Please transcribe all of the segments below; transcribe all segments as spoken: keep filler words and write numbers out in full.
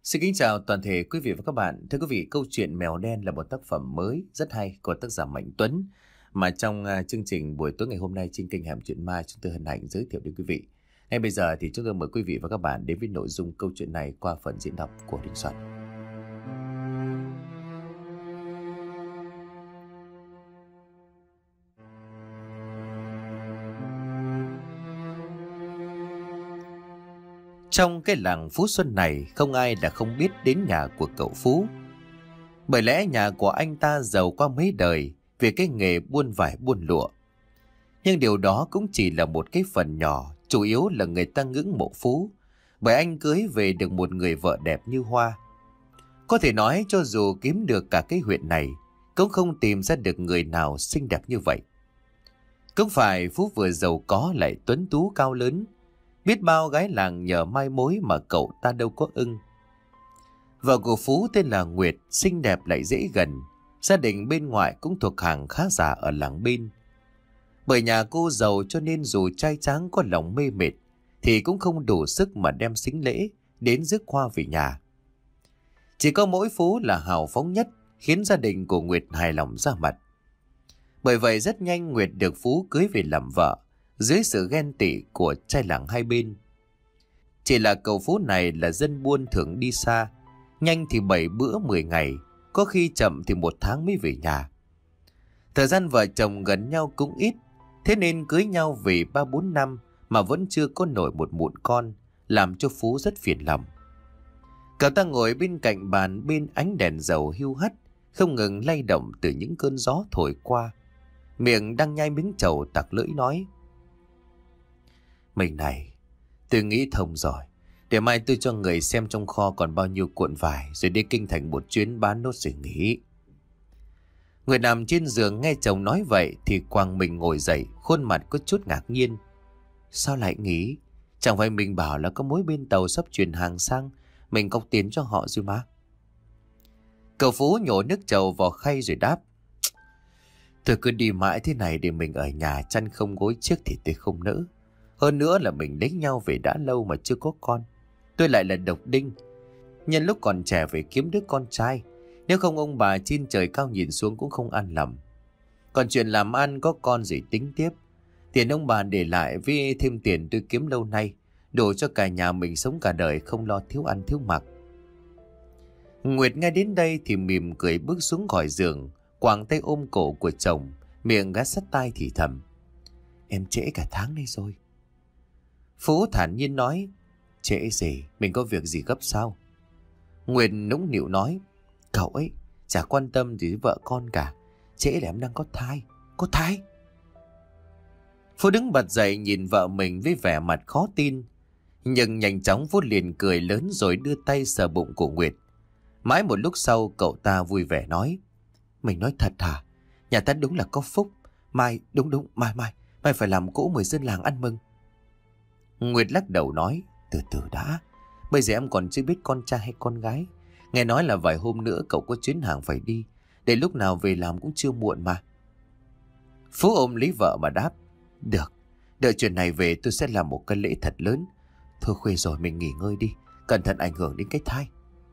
Xin kính chào toàn thể quý vị và các bạn. Thưa quý vị, câu chuyện Mèo Đen là một tác phẩm mới rất hay của tác giả Mạnh Tuấn mà trong uh, chương trình buổi tối ngày hôm nay trên kênh Hẻm Chuyện Ma chúng tôi hân hạnh giới thiệu đến quý vị. Ngay bây giờ thì chúng tôi mời quý vị và các bạn đến với nội dung câu chuyện này qua phần diễn đọc của Đình Soạn. Trong cái làng Phú Xuân này không ai đã không biết đến nhà của cậu Phú. Bởi lẽ nhà của anh ta giàu qua mấy đời về cái nghề buôn vải buôn lụa. Nhưng điều đó cũng chỉ là một cái phần nhỏ, chủ yếu là người ta ngưỡng mộ Phú, bởi anh cưới về được một người vợ đẹp như hoa. Có thể nói cho dù kiếm được cả cái huyện này, cũng không tìm ra được người nào xinh đẹp như vậy. Cũng phải Phú vừa giàu có lại tuấn tú cao lớn, biết bao gái làng nhờ mai mối mà cậu ta đâu có ưng. Vợ của Phú tên là Nguyệt, xinh đẹp lại dễ gần. Gia đình bên ngoại cũng thuộc hàng khá giả ở làng bên. Bởi nhà cô giàu cho nên dù trai tráng có lòng mê mệt thì cũng không đủ sức mà đem sính lễ đến rước hoa về nhà. Chỉ có mỗi Phú là hào phóng nhất, khiến gia đình của Nguyệt hài lòng ra mặt. Bởi vậy rất nhanh Nguyệt được Phú cưới về làm vợ, dưới sự ghen tị của trai làng hai bên. Chỉ là cậu Phú này là dân buôn thường đi xa, nhanh thì bảy bữa mười ngày, có khi chậm thì một tháng mới về nhà. Thời gian vợ chồng gần nhau cũng ít, thế nên cưới nhau về ba bốn năm mà vẫn chưa có nổi một mụn con, làm cho Phú rất phiền lòng. Cậu ta ngồi bên cạnh bàn bên ánh đèn dầu hiu hắt, không ngừng lay động từ những cơn gió thổi qua. Miệng đang nhai miếng trầu tặc lưỡi nói: Mình này, tôi nghĩ thông rồi. Để mai tôi cho người xem trong kho còn bao nhiêu cuộn vải, rồi đi kinh thành một chuyến bán nốt rồi nghỉ. Người nằm trên giường nghe chồng nói vậy thì quàng mình ngồi dậy, khuôn mặt có chút ngạc nhiên. Sao lại nghỉ? Chẳng phải mình bảo là có mối bên tàu sắp chuyển hàng sang, mình cọc tiền cho họ rồi mà. Cậu Phú nhổ nước trầu vào khay rồi đáp: Tôi cứ đi mãi thế này để mình ở nhà chăn không gối chiếc thì tôi không nỡ. Hơn nữa là mình lấy nhau về đã lâu mà chưa có con. Tôi lại là độc đinh, nhân lúc còn trẻ phải kiếm đứa con trai. Nếu không ông bà trên trời cao nhìn xuống cũng không an lòng. Còn chuyện làm ăn có con rồi tính tiếp. Tiền ông bà để lại với thêm tiền tôi kiếm lâu nay, đủ cho cả nhà mình sống cả đời không lo thiếu ăn thiếu mặc. Nguyệt nghe đến đây thì mỉm cười bước xuống khỏi giường, quàng tay ôm cổ của chồng, miệng gắt sát tai thì thầm: Em trễ cả tháng nay rồi. Phú thản nhiên nói: Trễ gì, mình có việc gì gấp sao? Nguyệt nũng nịu nói: Cậu ấy chả quan tâm gì đến vợ con cả. Trễ là em đang có thai. Có thai? Phú đứng bật dậy nhìn vợ mình với vẻ mặt khó tin. Nhưng nhanh chóng Phú liền cười lớn rồi đưa tay sờ bụng của Nguyệt. Mãi một lúc sau cậu ta vui vẻ nói: Mình nói thật hả? Nhà ta đúng là có phúc. Mai, đúng đúng, mai mai Mai phải làm cỗ mời dân làng ăn mừng. Nguyệt lắc đầu nói: Từ từ đã, bây giờ em còn chưa biết con trai hay con gái. Nghe nói là vài hôm nữa cậu có chuyến hàng phải đi, để lúc nào về làm cũng chưa muộn mà. Phú ôm lấy vợ mà đáp: Được, đợi chuyện này về tôi sẽ làm một cái lễ thật lớn. Thôi khuya rồi mình nghỉ ngơi đi, cẩn thận ảnh hưởng đến cái thai.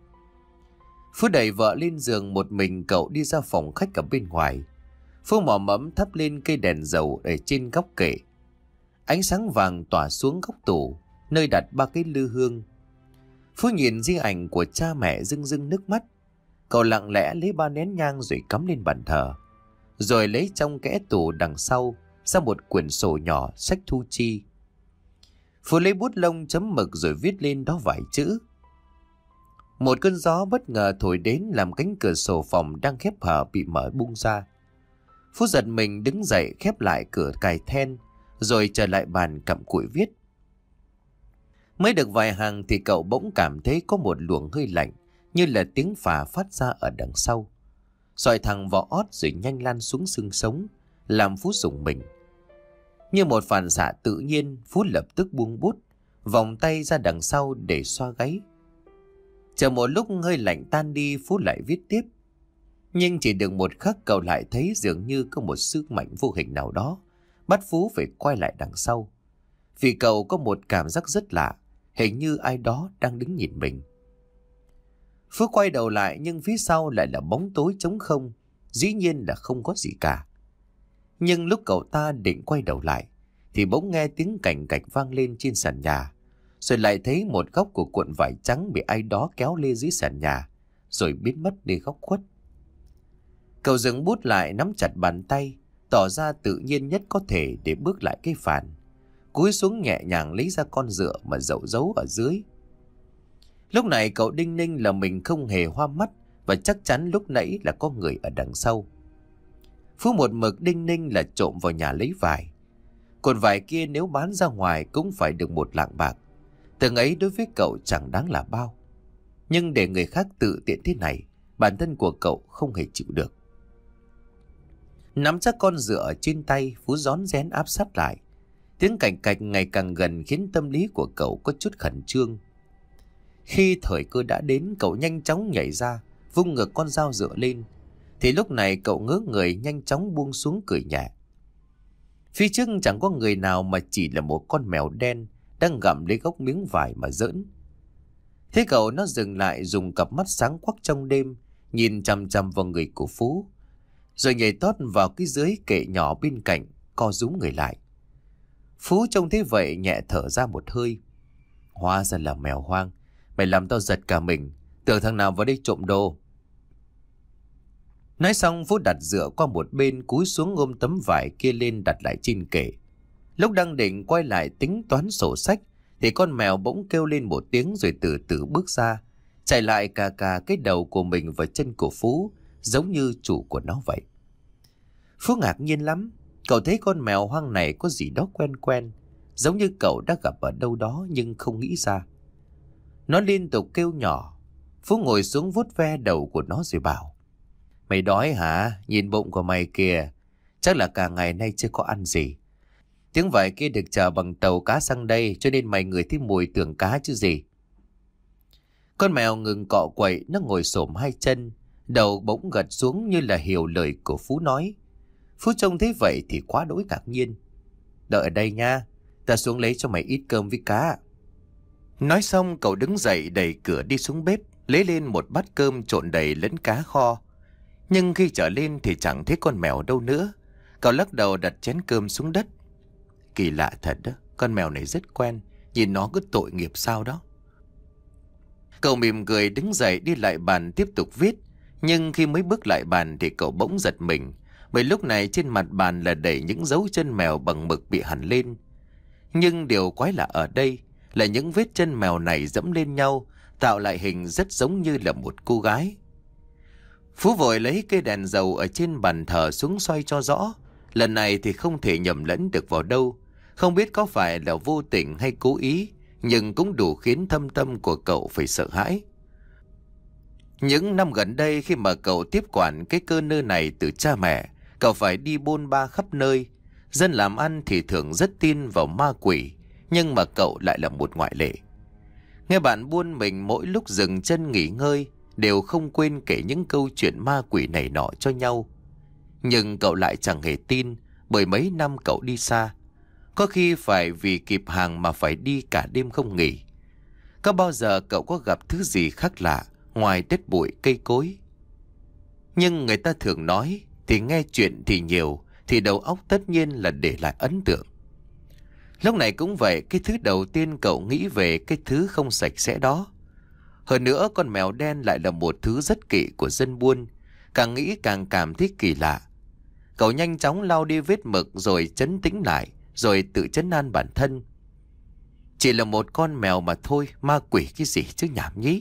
Phú đẩy vợ lên giường, một mình cậu đi ra phòng khách ở bên ngoài. Phú mò mẫm thắp lên cây đèn dầu ở trên góc kệ. Ánh sáng vàng tỏa xuống góc tủ, nơi đặt ba cái lư hương. Phú nhìn di ảnh của cha mẹ rưng rưng nước mắt. Cậu lặng lẽ lấy ba nén nhang rồi cắm lên bàn thờ. Rồi lấy trong kẽ tủ đằng sau ra một quyển sổ nhỏ sách thu chi. Phú lấy bút lông chấm mực rồi viết lên đó vài chữ. Một cơn gió bất ngờ thổi đến làm cánh cửa sổ phòng đang khép hờ bị mở bung ra. Phú giật mình đứng dậy khép lại cửa cài then, rồi trở lại bàn cặm cụi viết. Mới được vài hàng thì cậu bỗng cảm thấy có một luồng hơi lạnh, như là tiếng phà phát ra ở đằng sau, xoài thẳng vào ót rồi nhanh lan xuống xương sống, làm Phú rùng mình. Như một phản xạ tự nhiên, Phú lập tức buông bút, vòng tay ra đằng sau để xoa gáy. Chờ một lúc hơi lạnh tan đi, Phú lại viết tiếp. Nhưng chỉ được một khắc cậu lại thấy dường như có một sức mạnh vô hình nào đó bắt Phú phải quay lại đằng sau. Vì cậu có một cảm giác rất lạ, hình như ai đó đang đứng nhìn mình. Phước quay đầu lại nhưng phía sau lại là bóng tối trống không, dĩ nhiên là không có gì cả. Nhưng lúc cậu ta định quay đầu lại thì bỗng nghe tiếng cành cạch vang lên trên sàn nhà, rồi lại thấy một góc của cuộn vải trắng bị ai đó kéo lê dưới sàn nhà, rồi biến mất đi góc khuất. Cậu dừng bút lại, nắm chặt bàn tay, tỏ ra tự nhiên nhất có thể để bước lại cái phản, cúi xuống nhẹ nhàng lấy ra con dựa mà dậu giấu ở dưới. Lúc này cậu đinh ninh là mình không hề hoa mắt, và chắc chắn lúc nãy là có người ở đằng sau. Phú một mực đinh ninh là trộm vào nhà lấy vải. Còn vải kia nếu bán ra ngoài cũng phải được một lạng bạc. Từng ấy đối với cậu chẳng đáng là bao. Nhưng để người khác tự tiện thế này, bản thân của cậu không hề chịu được. Nắm chắc con dựa ở trên tay, Phú rón rén áp sát lại. Tiếng cạch cạch ngày càng gần khiến tâm lý của cậu có chút khẩn trương. Khi thời cơ đã đến, cậu nhanh chóng nhảy ra, vung ngược con dao dựa lên. Thì lúc này cậu ngớ người nhanh chóng buông xuống cười nhẹ. Phía trước chẳng có người nào mà chỉ là một con mèo đen đang gặm lấy gốc miếng vải mà giỡn. Thế cậu nó dừng lại, dùng cặp mắt sáng quắc trong đêm nhìn chằm chằm vào người của Phú, rồi nhảy tót vào cái dưới kệ nhỏ bên cạnh, co rúm người lại. Phú trông thế vậy nhẹ thở ra một hơi. Hóa ra là mèo hoang. Mày làm tao giật cả mình, tưởng thằng nào vào đây trộm đồ. Nói xong Phú đặt dựa qua một bên, cúi xuống ôm tấm vải kia lên đặt lại trên kệ. Lúc đang định quay lại tính toán sổ sách thì con mèo bỗng kêu lên một tiếng, rồi từ từ bước ra, chạy lại cà cà cái đầu của mình vào chân của Phú, giống như chủ của nó vậy. Phú ngạc nhiên lắm. Cậu thấy con mèo hoang này có gì đó quen quen, giống như cậu đã gặp ở đâu đó nhưng không nghĩ ra. Nó liên tục kêu nhỏ. Phú ngồi xuống vuốt ve đầu của nó rồi bảo: Mày đói hả? Nhìn bụng của mày kìa, chắc là cả ngày nay chưa có ăn gì. Tiếng vải kia được chở bằng tàu cá sang đây, cho nên mày ngửi thấy mùi tưởng cá chứ gì. Con mèo ngừng cọ quậy, nó ngồi xổm hai chân, đầu bỗng gật xuống như là hiểu lời của Phú nói. Phú trông thấy vậy thì quá đỗi ngạc nhiên. Đợi ở đây nha, ta xuống lấy cho mày ít cơm với cá. Nói xong cậu đứng dậy đẩy cửa đi xuống bếp, lấy lên một bát cơm trộn đầy lẫn cá kho. Nhưng khi trở lên thì chẳng thấy con mèo đâu nữa. Cậu lắc đầu đặt chén cơm xuống đất. Kỳ lạ thật đó, con mèo này rất quen, nhìn nó cứ tội nghiệp sao đó. Cậu mỉm cười đứng dậy đi lại bàn tiếp tục viết. Nhưng khi mới bước lại bàn thì cậu bỗng giật mình, bởi lúc này trên mặt bàn là đầy những dấu chân mèo bằng mực bị hằn lên. Nhưng điều quái lạ ở đây là những vết chân mèo này dẫm lên nhau, tạo lại hình rất giống như là một cô gái. Phú vội lấy cây đèn dầu ở trên bàn thờ xuống soi cho rõ. Lần này thì không thể nhầm lẫn được vào đâu. Không biết có phải là vô tình hay cố ý, nhưng cũng đủ khiến thâm tâm của cậu phải sợ hãi. Những năm gần đây khi mà cậu tiếp quản cái cơ nơ này từ cha mẹ, cậu phải đi bôn ba khắp nơi. Dân làm ăn thì thường rất tin vào ma quỷ, nhưng mà cậu lại là một ngoại lệ. Nghe bạn buôn mình mỗi lúc dừng chân nghỉ ngơi đều không quên kể những câu chuyện ma quỷ này nọ cho nhau. Nhưng cậu lại chẳng hề tin, bởi mấy năm cậu đi xa, có khi phải vì kịp hàng mà phải đi cả đêm không nghỉ. Có bao giờ cậu có gặp thứ gì khác lạ ngoài đất bụi cây cối? Nhưng người ta thường nói, thì nghe chuyện thì nhiều, thì đầu óc tất nhiên là để lại ấn tượng. Lúc này cũng vậy, cái thứ đầu tiên cậu nghĩ về cái thứ không sạch sẽ đó. Hơn nữa con mèo đen lại là một thứ rất kỵ của dân buôn. Càng nghĩ càng cảm thấy kỳ lạ. Cậu nhanh chóng lau đi vết mực rồi trấn tĩnh lại, rồi tự trấn an bản thân. Chỉ là một con mèo mà thôi, ma quỷ cái gì chứ nhảm nhí.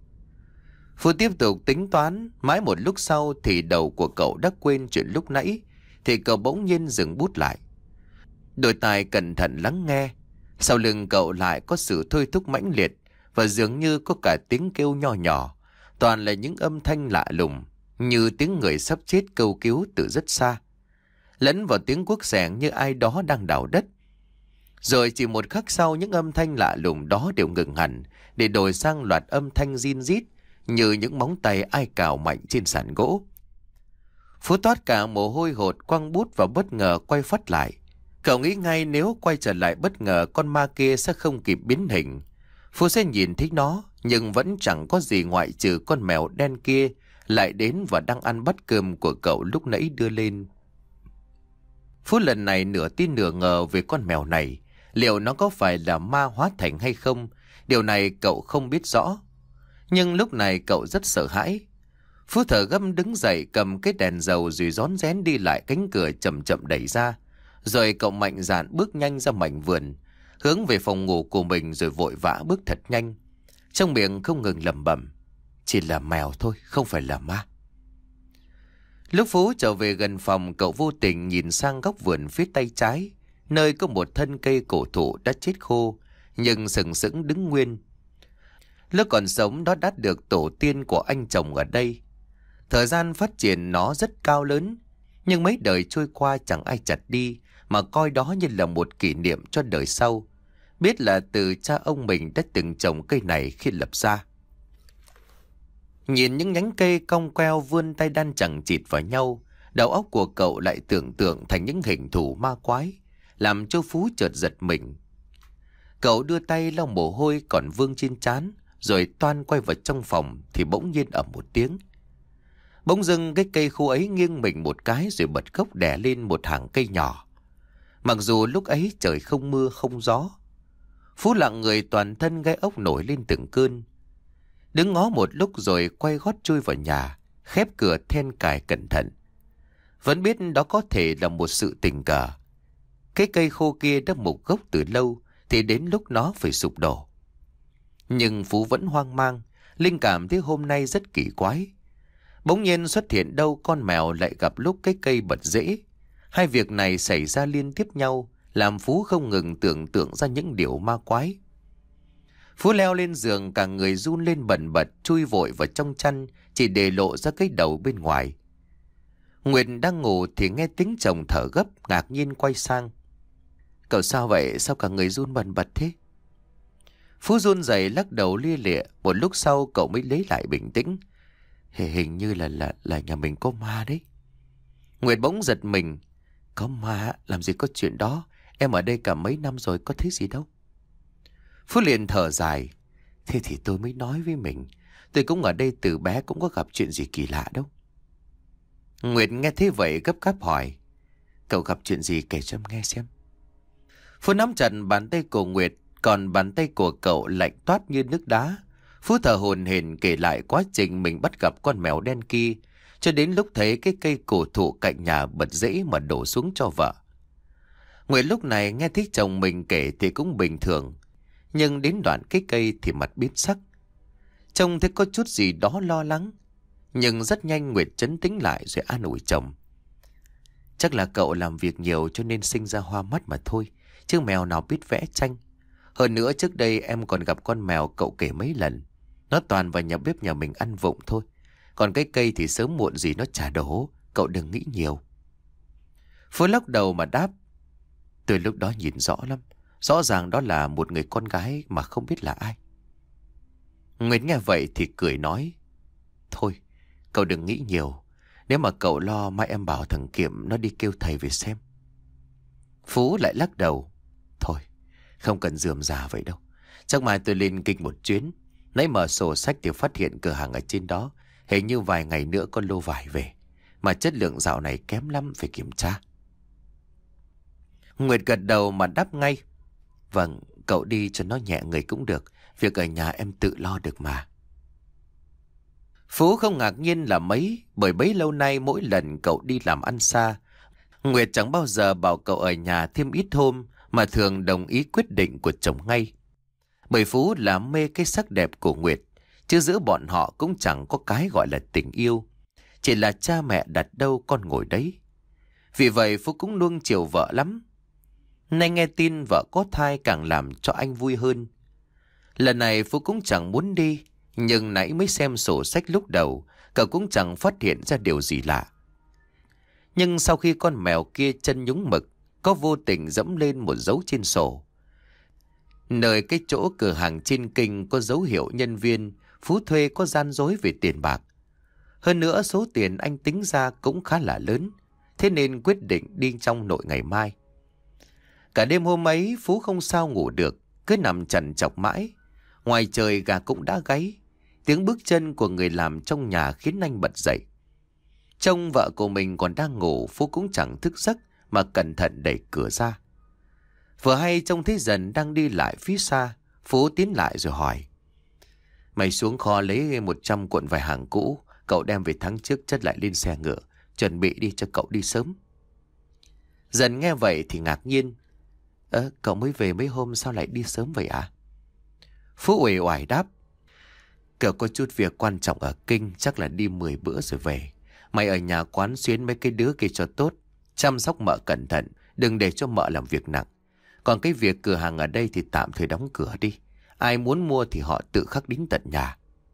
Phú tiếp tục tính toán, mãi một lúc sau thì đầu của cậu đã quên chuyện lúc nãy, thì cậu bỗng nhiên dừng bút lại. Đôi tai cẩn thận lắng nghe, sau lưng cậu lại có sự thôi thúc mãnh liệt, và dường như có cả tiếng kêu nho nhỏ, toàn là những âm thanh lạ lùng, như tiếng người sắp chết kêu cứu từ rất xa, lẫn vào tiếng guốc xẻng như ai đó đang đào đất. Rồi chỉ một khắc sau, những âm thanh lạ lùng đó đều ngừng hẳn, để đổi sang loạt âm thanh rin rít như những móng tay ai cào mạnh trên sàn gỗ. Phú toát cả mồ hôi hột, quăng bút và bất ngờ quay phắt lại. Cậu nghĩ ngay nếu quay trở lại bất ngờ, con ma kia sẽ không kịp biến hình. Phú sẽ nhìn thấy nó, nhưng vẫn chẳng có gì ngoại trừ con mèo đen kia lại đến và đang ăn bát cơm của cậu lúc nãy đưa lên. Phú lần này nửa tin nửa ngờ về con mèo này. Liệu nó có phải là ma hóa thành hay không? Điều này cậu không biết rõ. Nhưng lúc này cậu rất sợ hãi. Phú thở gấp đứng dậy, cầm cái đèn dầu rồi rón rén đi lại cánh cửa chậm chậm đẩy ra. Rồi cậu mạnh dạn bước nhanh ra mảnh vườn, hướng về phòng ngủ của mình rồi vội vã bước thật nhanh. Trong miệng không ngừng lẩm bẩm, chỉ là mèo thôi, không phải là ma. Lúc Phú trở về gần phòng, cậu vô tình nhìn sang góc vườn phía tay trái, nơi có một thân cây cổ thụ đã chết khô, nhưng sừng sững đứng nguyên. Lúc còn sống nó đã được tổ tiên của anh trồng ở đây. Thời gian phát triển nó rất cao lớn, nhưng mấy đời trôi qua chẳng ai chặt đi, mà coi đó như là một kỷ niệm cho đời sau. Biết là từ cha ông mình đã từng trồng cây này khi lập ra. Nhìn những nhánh cây cong queo vươn tay đan chẳng chịt vào nhau, đầu óc của cậu lại tưởng tượng thành những hình thù ma quái, làm cho Phú chợt giật mình. Cậu đưa tay lau mồ hôi còn vương trên trán, rồi toan quay vào trong phòng thì bỗng nhiên ầm một tiếng. Bỗng dưng cái cây khô ấy nghiêng mình một cái rồi bật gốc đè lên một hàng cây nhỏ. Mặc dù lúc ấy trời không mưa không gió, Phú lặng người toàn thân gai ốc nổi lên từng cơn. Đứng ngó một lúc rồi quay gót chui vào nhà, khép cửa then cài cẩn thận. Vẫn biết đó có thể là một sự tình cờ. Cái cây khô kia đã mục gốc từ lâu thì đến lúc nó phải sụp đổ. Nhưng Phú vẫn hoang mang, linh cảm thấy hôm nay rất kỳ quái. Bỗng nhiên xuất hiện đâu con mèo lại gặp lúc cái cây bật rễ. Hai việc này xảy ra liên tiếp nhau, làm Phú không ngừng tưởng tượng ra những điều ma quái. Phú leo lên giường, cả người run lên bần bật, chui vội vào trong chăn, chỉ để lộ ra cái đầu bên ngoài. Nguyệt đang ngủ thì nghe tiếng chồng thở gấp, ngạc nhiên quay sang. Cậu sao vậy? Sao cả người run bần bật thế? Phú run rẩy lắc đầu lia lịa. Một lúc sau cậu mới lấy lại bình tĩnh. Hình như là là là nhà mình có ma đấy. Nguyệt bỗng giật mình. Có ma? Làm gì có chuyện đó? Em ở đây cả mấy năm rồi, có thấy gì đâu. Phú liền thở dài. Thế thì tôi mới nói với mình, tôi cũng ở đây từ bé, cũng có gặp chuyện gì kỳ lạ đâu. Nguyệt nghe thế vậy gấp gáp hỏi. Cậu gặp chuyện gì, kể cho em nghe xem. Phú nắm chặt bàn tay của Nguyệt, còn bàn tay của cậu lạnh toát như nước đá. Phú thở hổn hển kể lại quá trình mình bắt gặp con mèo đen kia, cho đến lúc thấy cái cây cổ thụ cạnh nhà bật rễ mà đổ xuống cho vợ. Nguyệt lúc này nghe thấy chồng mình kể thì cũng bình thường, nhưng đến đoạn cái cây thì mặt biến sắc. Trông thấy có chút gì đó lo lắng, nhưng rất nhanh Nguyệt trấn tĩnh lại rồi an ủi chồng. Chắc là cậu làm việc nhiều cho nên sinh ra hoa mắt mà thôi, chứ mèo nào biết vẽ tranh. Hơn nữa trước đây em còn gặp con mèo cậu kể mấy lần, nó toàn vào nhà bếp nhà mình ăn vụng thôi. Còn cái cây thì sớm muộn gì nó trả đổ, cậu đừng nghĩ nhiều. Phú lắc đầu mà đáp. Từ lúc đó nhìn rõ lắm, rõ ràng đó là một người con gái mà không biết là ai. Nguyệt nghe vậy thì cười nói. Thôi, cậu đừng nghĩ nhiều. Nếu mà cậu lo, mai em bảo thằng Kiệm nó đi kêu thầy về xem. Phú lại lắc đầu. Thôi, không cần rườm rà vậy đâu. Chắc mai tôi lên kinh một chuyến. Nãy mở sổ sách thì phát hiện cửa hàng ở trên đó hình như vài ngày nữa có lô vải về, mà chất lượng dạo này kém lắm, phải kiểm tra. Nguyệt gật đầu mà đáp ngay. Vâng, cậu đi cho nó nhẹ người cũng được. Việc ở nhà em tự lo được mà. Phú không ngạc nhiên là mấy, bởi bấy lâu nay mỗi lần cậu đi làm ăn xa, Nguyệt chẳng bao giờ bảo cậu ở nhà thêm ít hôm, mà thường đồng ý quyết định của chồng ngay. Bởi Phú là mê cái sắc đẹp của Nguyệt, chứ giữa bọn họ cũng chẳng có cái gọi là tình yêu. Chỉ là cha mẹ đặt đâu con ngồi đấy. Vì vậy Phú cũng nuông chiều vợ lắm. Nay nghe tin vợ có thai càng làm cho anh vui hơn. Lần này Phú cũng chẳng muốn đi, nhưng nãy mới xem sổ sách lúc đầu, cậu cũng chẳng phát hiện ra điều gì lạ. Nhưng sau khi con mèo kia chân nhúng mực, có vô tình dẫm lên một dấu trên sổ. Nơi cái chỗ cửa hàng trên kinh có dấu hiệu nhân viên, Phú thuê có gian dối về tiền bạc. Hơn nữa số tiền anh tính ra cũng khá là lớn, thế nên quyết định đi trong nội ngày mai. Cả đêm hôm ấy Phú không sao ngủ được, cứ nằm trằn trọc mãi. Ngoài trời gà cũng đã gáy. Tiếng bước chân của người làm trong nhà khiến anh bật dậy. Trông vợ của mình còn đang ngủ, Phú cũng chẳng thức giấc mà cẩn thận đẩy cửa ra. Vừa hay trông thấy Dần đang đi lại phía xa, Phú tiến lại rồi hỏi: "Mày xuống kho lấy một trăm cuộn vải hàng cũ, cậu đem về tháng trước chất lại lên xe ngựa, chuẩn bị đi cho cậu đi sớm." Dần nghe vậy thì ngạc nhiên: "Ơ, cậu mới về mấy hôm sao lại đi sớm vậy à?" Phú uể oải đáp: "Cậu có chút việc quan trọng ở kinh, chắc là đi mười bữa rồi về. Mày ở nhà quán xuyến mấy cái đứa kia cho tốt, chăm sóc mợ cẩn thận, đừng để cho mợ làm việc nặng. Còn cái việc cửa hàng ở đây thì tạm thời đóng cửa đi. Ai muốn mua thì họ tự khắc đến tận nhà."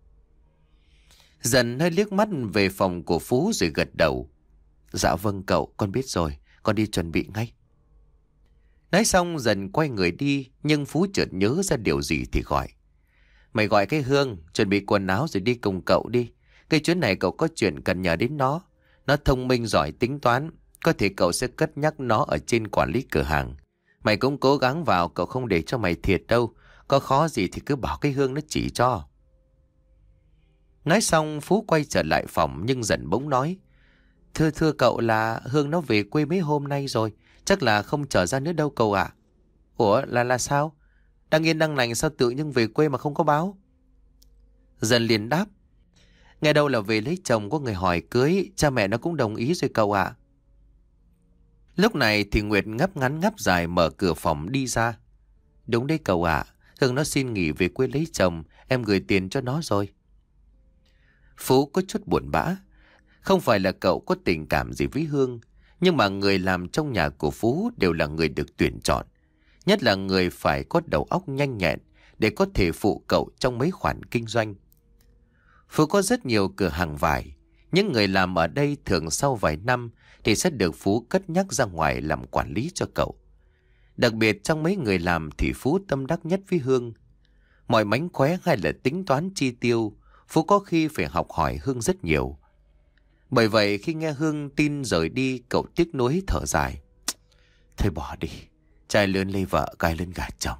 Dần hơi liếc mắt về phòng của Phú rồi gật đầu: "Dạ vâng cậu, con biết rồi, con đi chuẩn bị ngay." Nói xong Dần quay người đi, nhưng Phú chợt nhớ ra điều gì thì gọi: "Mày gọi cái Hương, chuẩn bị quần áo rồi đi cùng cậu đi. Cái chuyến này cậu có chuyện cần nhờ đến nó. Nó thông minh giỏi tính toán, có thể cậu sẽ cất nhắc nó ở trên quản lý cửa hàng. Mày cũng cố gắng vào, cậu không để cho mày thiệt đâu. Có khó gì thì cứ bảo cái Hương nó chỉ cho." Nói xong Phú quay trở lại phòng, nhưng Dần bỗng nói: Thưa thưa cậu là Hương nó về quê mấy hôm nay rồi, chắc là không trở ra nữa đâu cậu ạ." "Ủa là là sao? Đang yên đang lành sao tự nhiên về quê mà không có báo?" Dần liền đáp: "Nghe đâu là về lấy chồng, có người hỏi cưới, cha mẹ nó cũng đồng ý rồi cậu ạ." Lúc này thì Nguyệt ngáp ngắn ngáp dài mở cửa phòng đi ra: "Đúng đấy cậu ạ, Hương nó xin nghỉ về quê lấy chồng, em gửi tiền cho nó rồi." Phú có chút buồn bã. Không phải là cậu có tình cảm gì với Hương, nhưng mà người làm trong nhà của Phú đều là người được tuyển chọn, nhất là người phải có đầu óc nhanh nhẹn để có thể phụ cậu trong mấy khoản kinh doanh. Phú có rất nhiều cửa hàng vải, những người làm ở đây thường sau vài năm thì sẽ được Phú cất nhắc ra ngoài làm quản lý cho cậu. Đặc biệt trong mấy người làm thì Phú tâm đắc nhất với Hương. Mọi mánh khóe hay là tính toán chi tiêu, Phú có khi phải học hỏi Hương rất nhiều. Bởi vậy khi nghe Hương tin rời đi, cậu tiếc nuối thở dài: "Thôi bỏ đi, trai lớn lấy vợ, gái lớn gả chồng."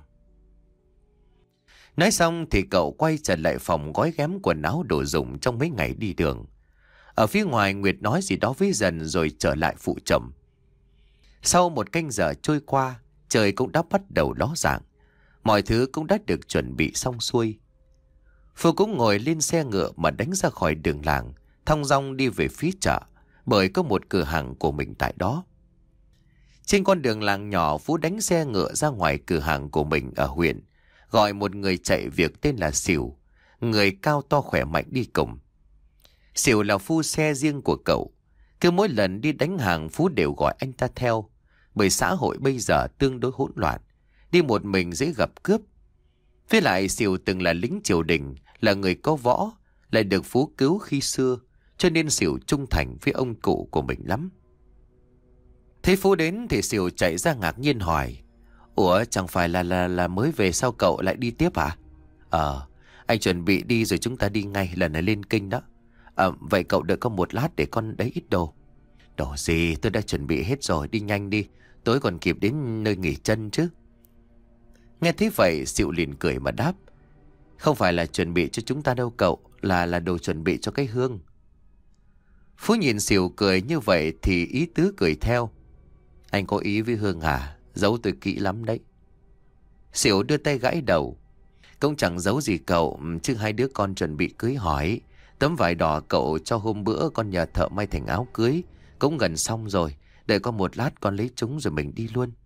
Nói xong thì cậu quay trở lại phòng gói ghém quần áo đồ dùng trong mấy ngày đi đường. Ở phía ngoài Nguyệt nói gì đó với Dần rồi trở lại phụ chồng. Sau một canh giờ trôi qua, trời cũng đã bắt đầu ló dạng. Mọi thứ cũng đã được chuẩn bị xong xuôi. Phú cũng ngồi lên xe ngựa mà đánh ra khỏi đường làng, thong dong đi về phía chợ, bởi có một cửa hàng của mình tại đó. Trên con đường làng nhỏ, Phú đánh xe ngựa ra ngoài cửa hàng của mình ở huyện, gọi một người chạy việc tên là Sỉu, người cao to khỏe mạnh đi cùng. Sỉu là phu xe riêng của cậu. Cứ mỗi lần đi đánh hàng, Phú đều gọi anh ta theo, bởi xã hội bây giờ tương đối hỗn loạn, đi một mình dễ gặp cướp. Với lại Sỉu từng là lính triều đình, là người có võ, lại được Phú cứu khi xưa, cho nên Sỉu trung thành với ông cụ của mình lắm. Thấy Phú đến thì Sỉu chạy ra ngạc nhiên hỏi: "Ủa chẳng phải là là là mới về sao cậu lại đi tiếp à?" "Ờ, anh chuẩn bị đi rồi chúng ta đi ngay, lần này lên kinh đó." "Ờ, vậy cậu đợi con một lát để con lấy ít đồ." "Đồ gì, tôi đã chuẩn bị hết rồi, đi nhanh đi, tối còn kịp đến nơi nghỉ chân chứ." Nghe thấy vậy Sỉu liền cười mà đáp: "Không phải là chuẩn bị cho chúng ta đâu cậu, là là đồ chuẩn bị cho cái Hương." Phú nhìn Sỉu cười như vậy thì ý tứ cười theo: "Anh có ý với Hương à? Giấu tôi kỹ lắm đấy." Sỉu đưa tay gãi đầu: "Cũng chẳng giấu gì cậu, chứ hai đứa con chuẩn bị cưới hỏi. Tấm vải đỏ cậu cho hôm bữa con nhờ thợ may thành áo cưới cũng gần xong rồi, đợi con một lát con lấy chúng rồi mình đi luôn."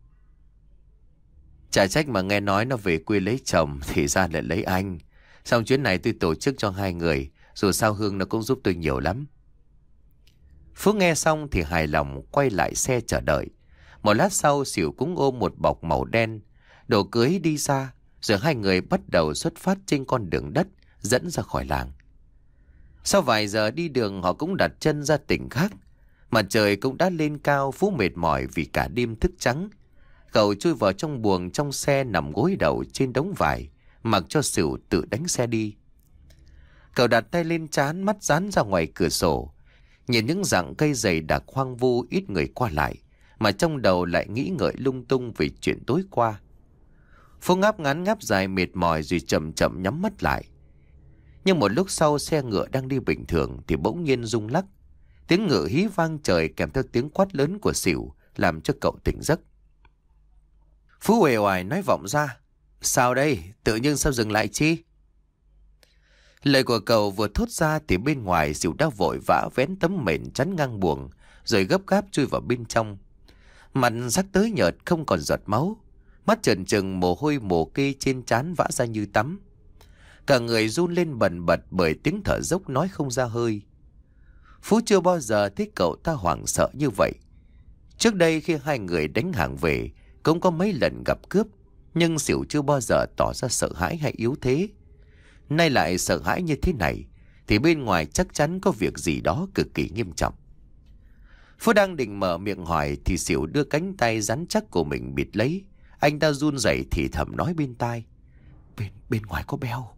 Chả trách mà nghe nói nó về quê lấy chồng thì ra lại lấy anh. Xong chuyến này tôi tổ chức cho hai người, dù sao Hương nó cũng giúp tôi nhiều lắm. Phú nghe xong thì hài lòng quay lại xe chờ đợi. Một lát sau Sỉu cũng ôm một bọc màu đen, đồ cưới đi ra, rồi hai người bắt đầu xuất phát trên con đường đất dẫn ra khỏi làng. Sau vài giờ đi đường họ cũng đặt chân ra tỉnh khác. Mặt trời cũng đã lên cao. Phú mệt mỏi vì cả đêm thức trắng. Cậu chui vào trong buồng trong xe, nằm gối đầu trên đống vải, mặc cho Sửu tự đánh xe đi. Cậu đặt tay lên trán, mắt dán ra ngoài cửa sổ, nhìn những rặng cây dày đặc hoang vu ít người qua lại, mà trong đầu lại nghĩ ngợi lung tung về chuyện tối qua. Phú ngáp ngắn ngáp dài mệt mỏi rồi chậm chậm nhắm mắt lại. Nhưng một lúc sau xe ngựa đang đi bình thường thì bỗng nhiên rung lắc. Tiếng ngựa hí vang trời kèm theo tiếng quát lớn của Xỉu làm cho cậu tỉnh giấc. Phú uể oải nói vọng ra: Sao đây? Tự nhiên sao dừng lại chi? Lời của cậu vừa thốt ra thì bên ngoài Xỉu đã vội vã vén tấm mền chắn ngang buồng rồi gấp gáp chui vào bên trong. Mặt sắc tới nhợt không còn giọt máu, mắt trợn trừng mồ hôi mồ kê trên trán vã ra như tắm. Cả người run lên bần bật bởi tiếng thở dốc nói không ra hơi. Phú chưa bao giờ thấy cậu ta hoảng sợ như vậy. Trước đây khi hai người đánh hàng về cũng có mấy lần gặp cướp, nhưng Xỉu chưa bao giờ tỏ ra sợ hãi hay yếu thế. Nay lại sợ hãi như thế này thì bên ngoài chắc chắn có việc gì đó cực kỳ nghiêm trọng. Phú đang định mở miệng hỏi thì Xỉu đưa cánh tay rắn chắc của mình bịt lấy. Anh ta run rẩy thì thầm nói bên tai: Bên bên ngoài có beo.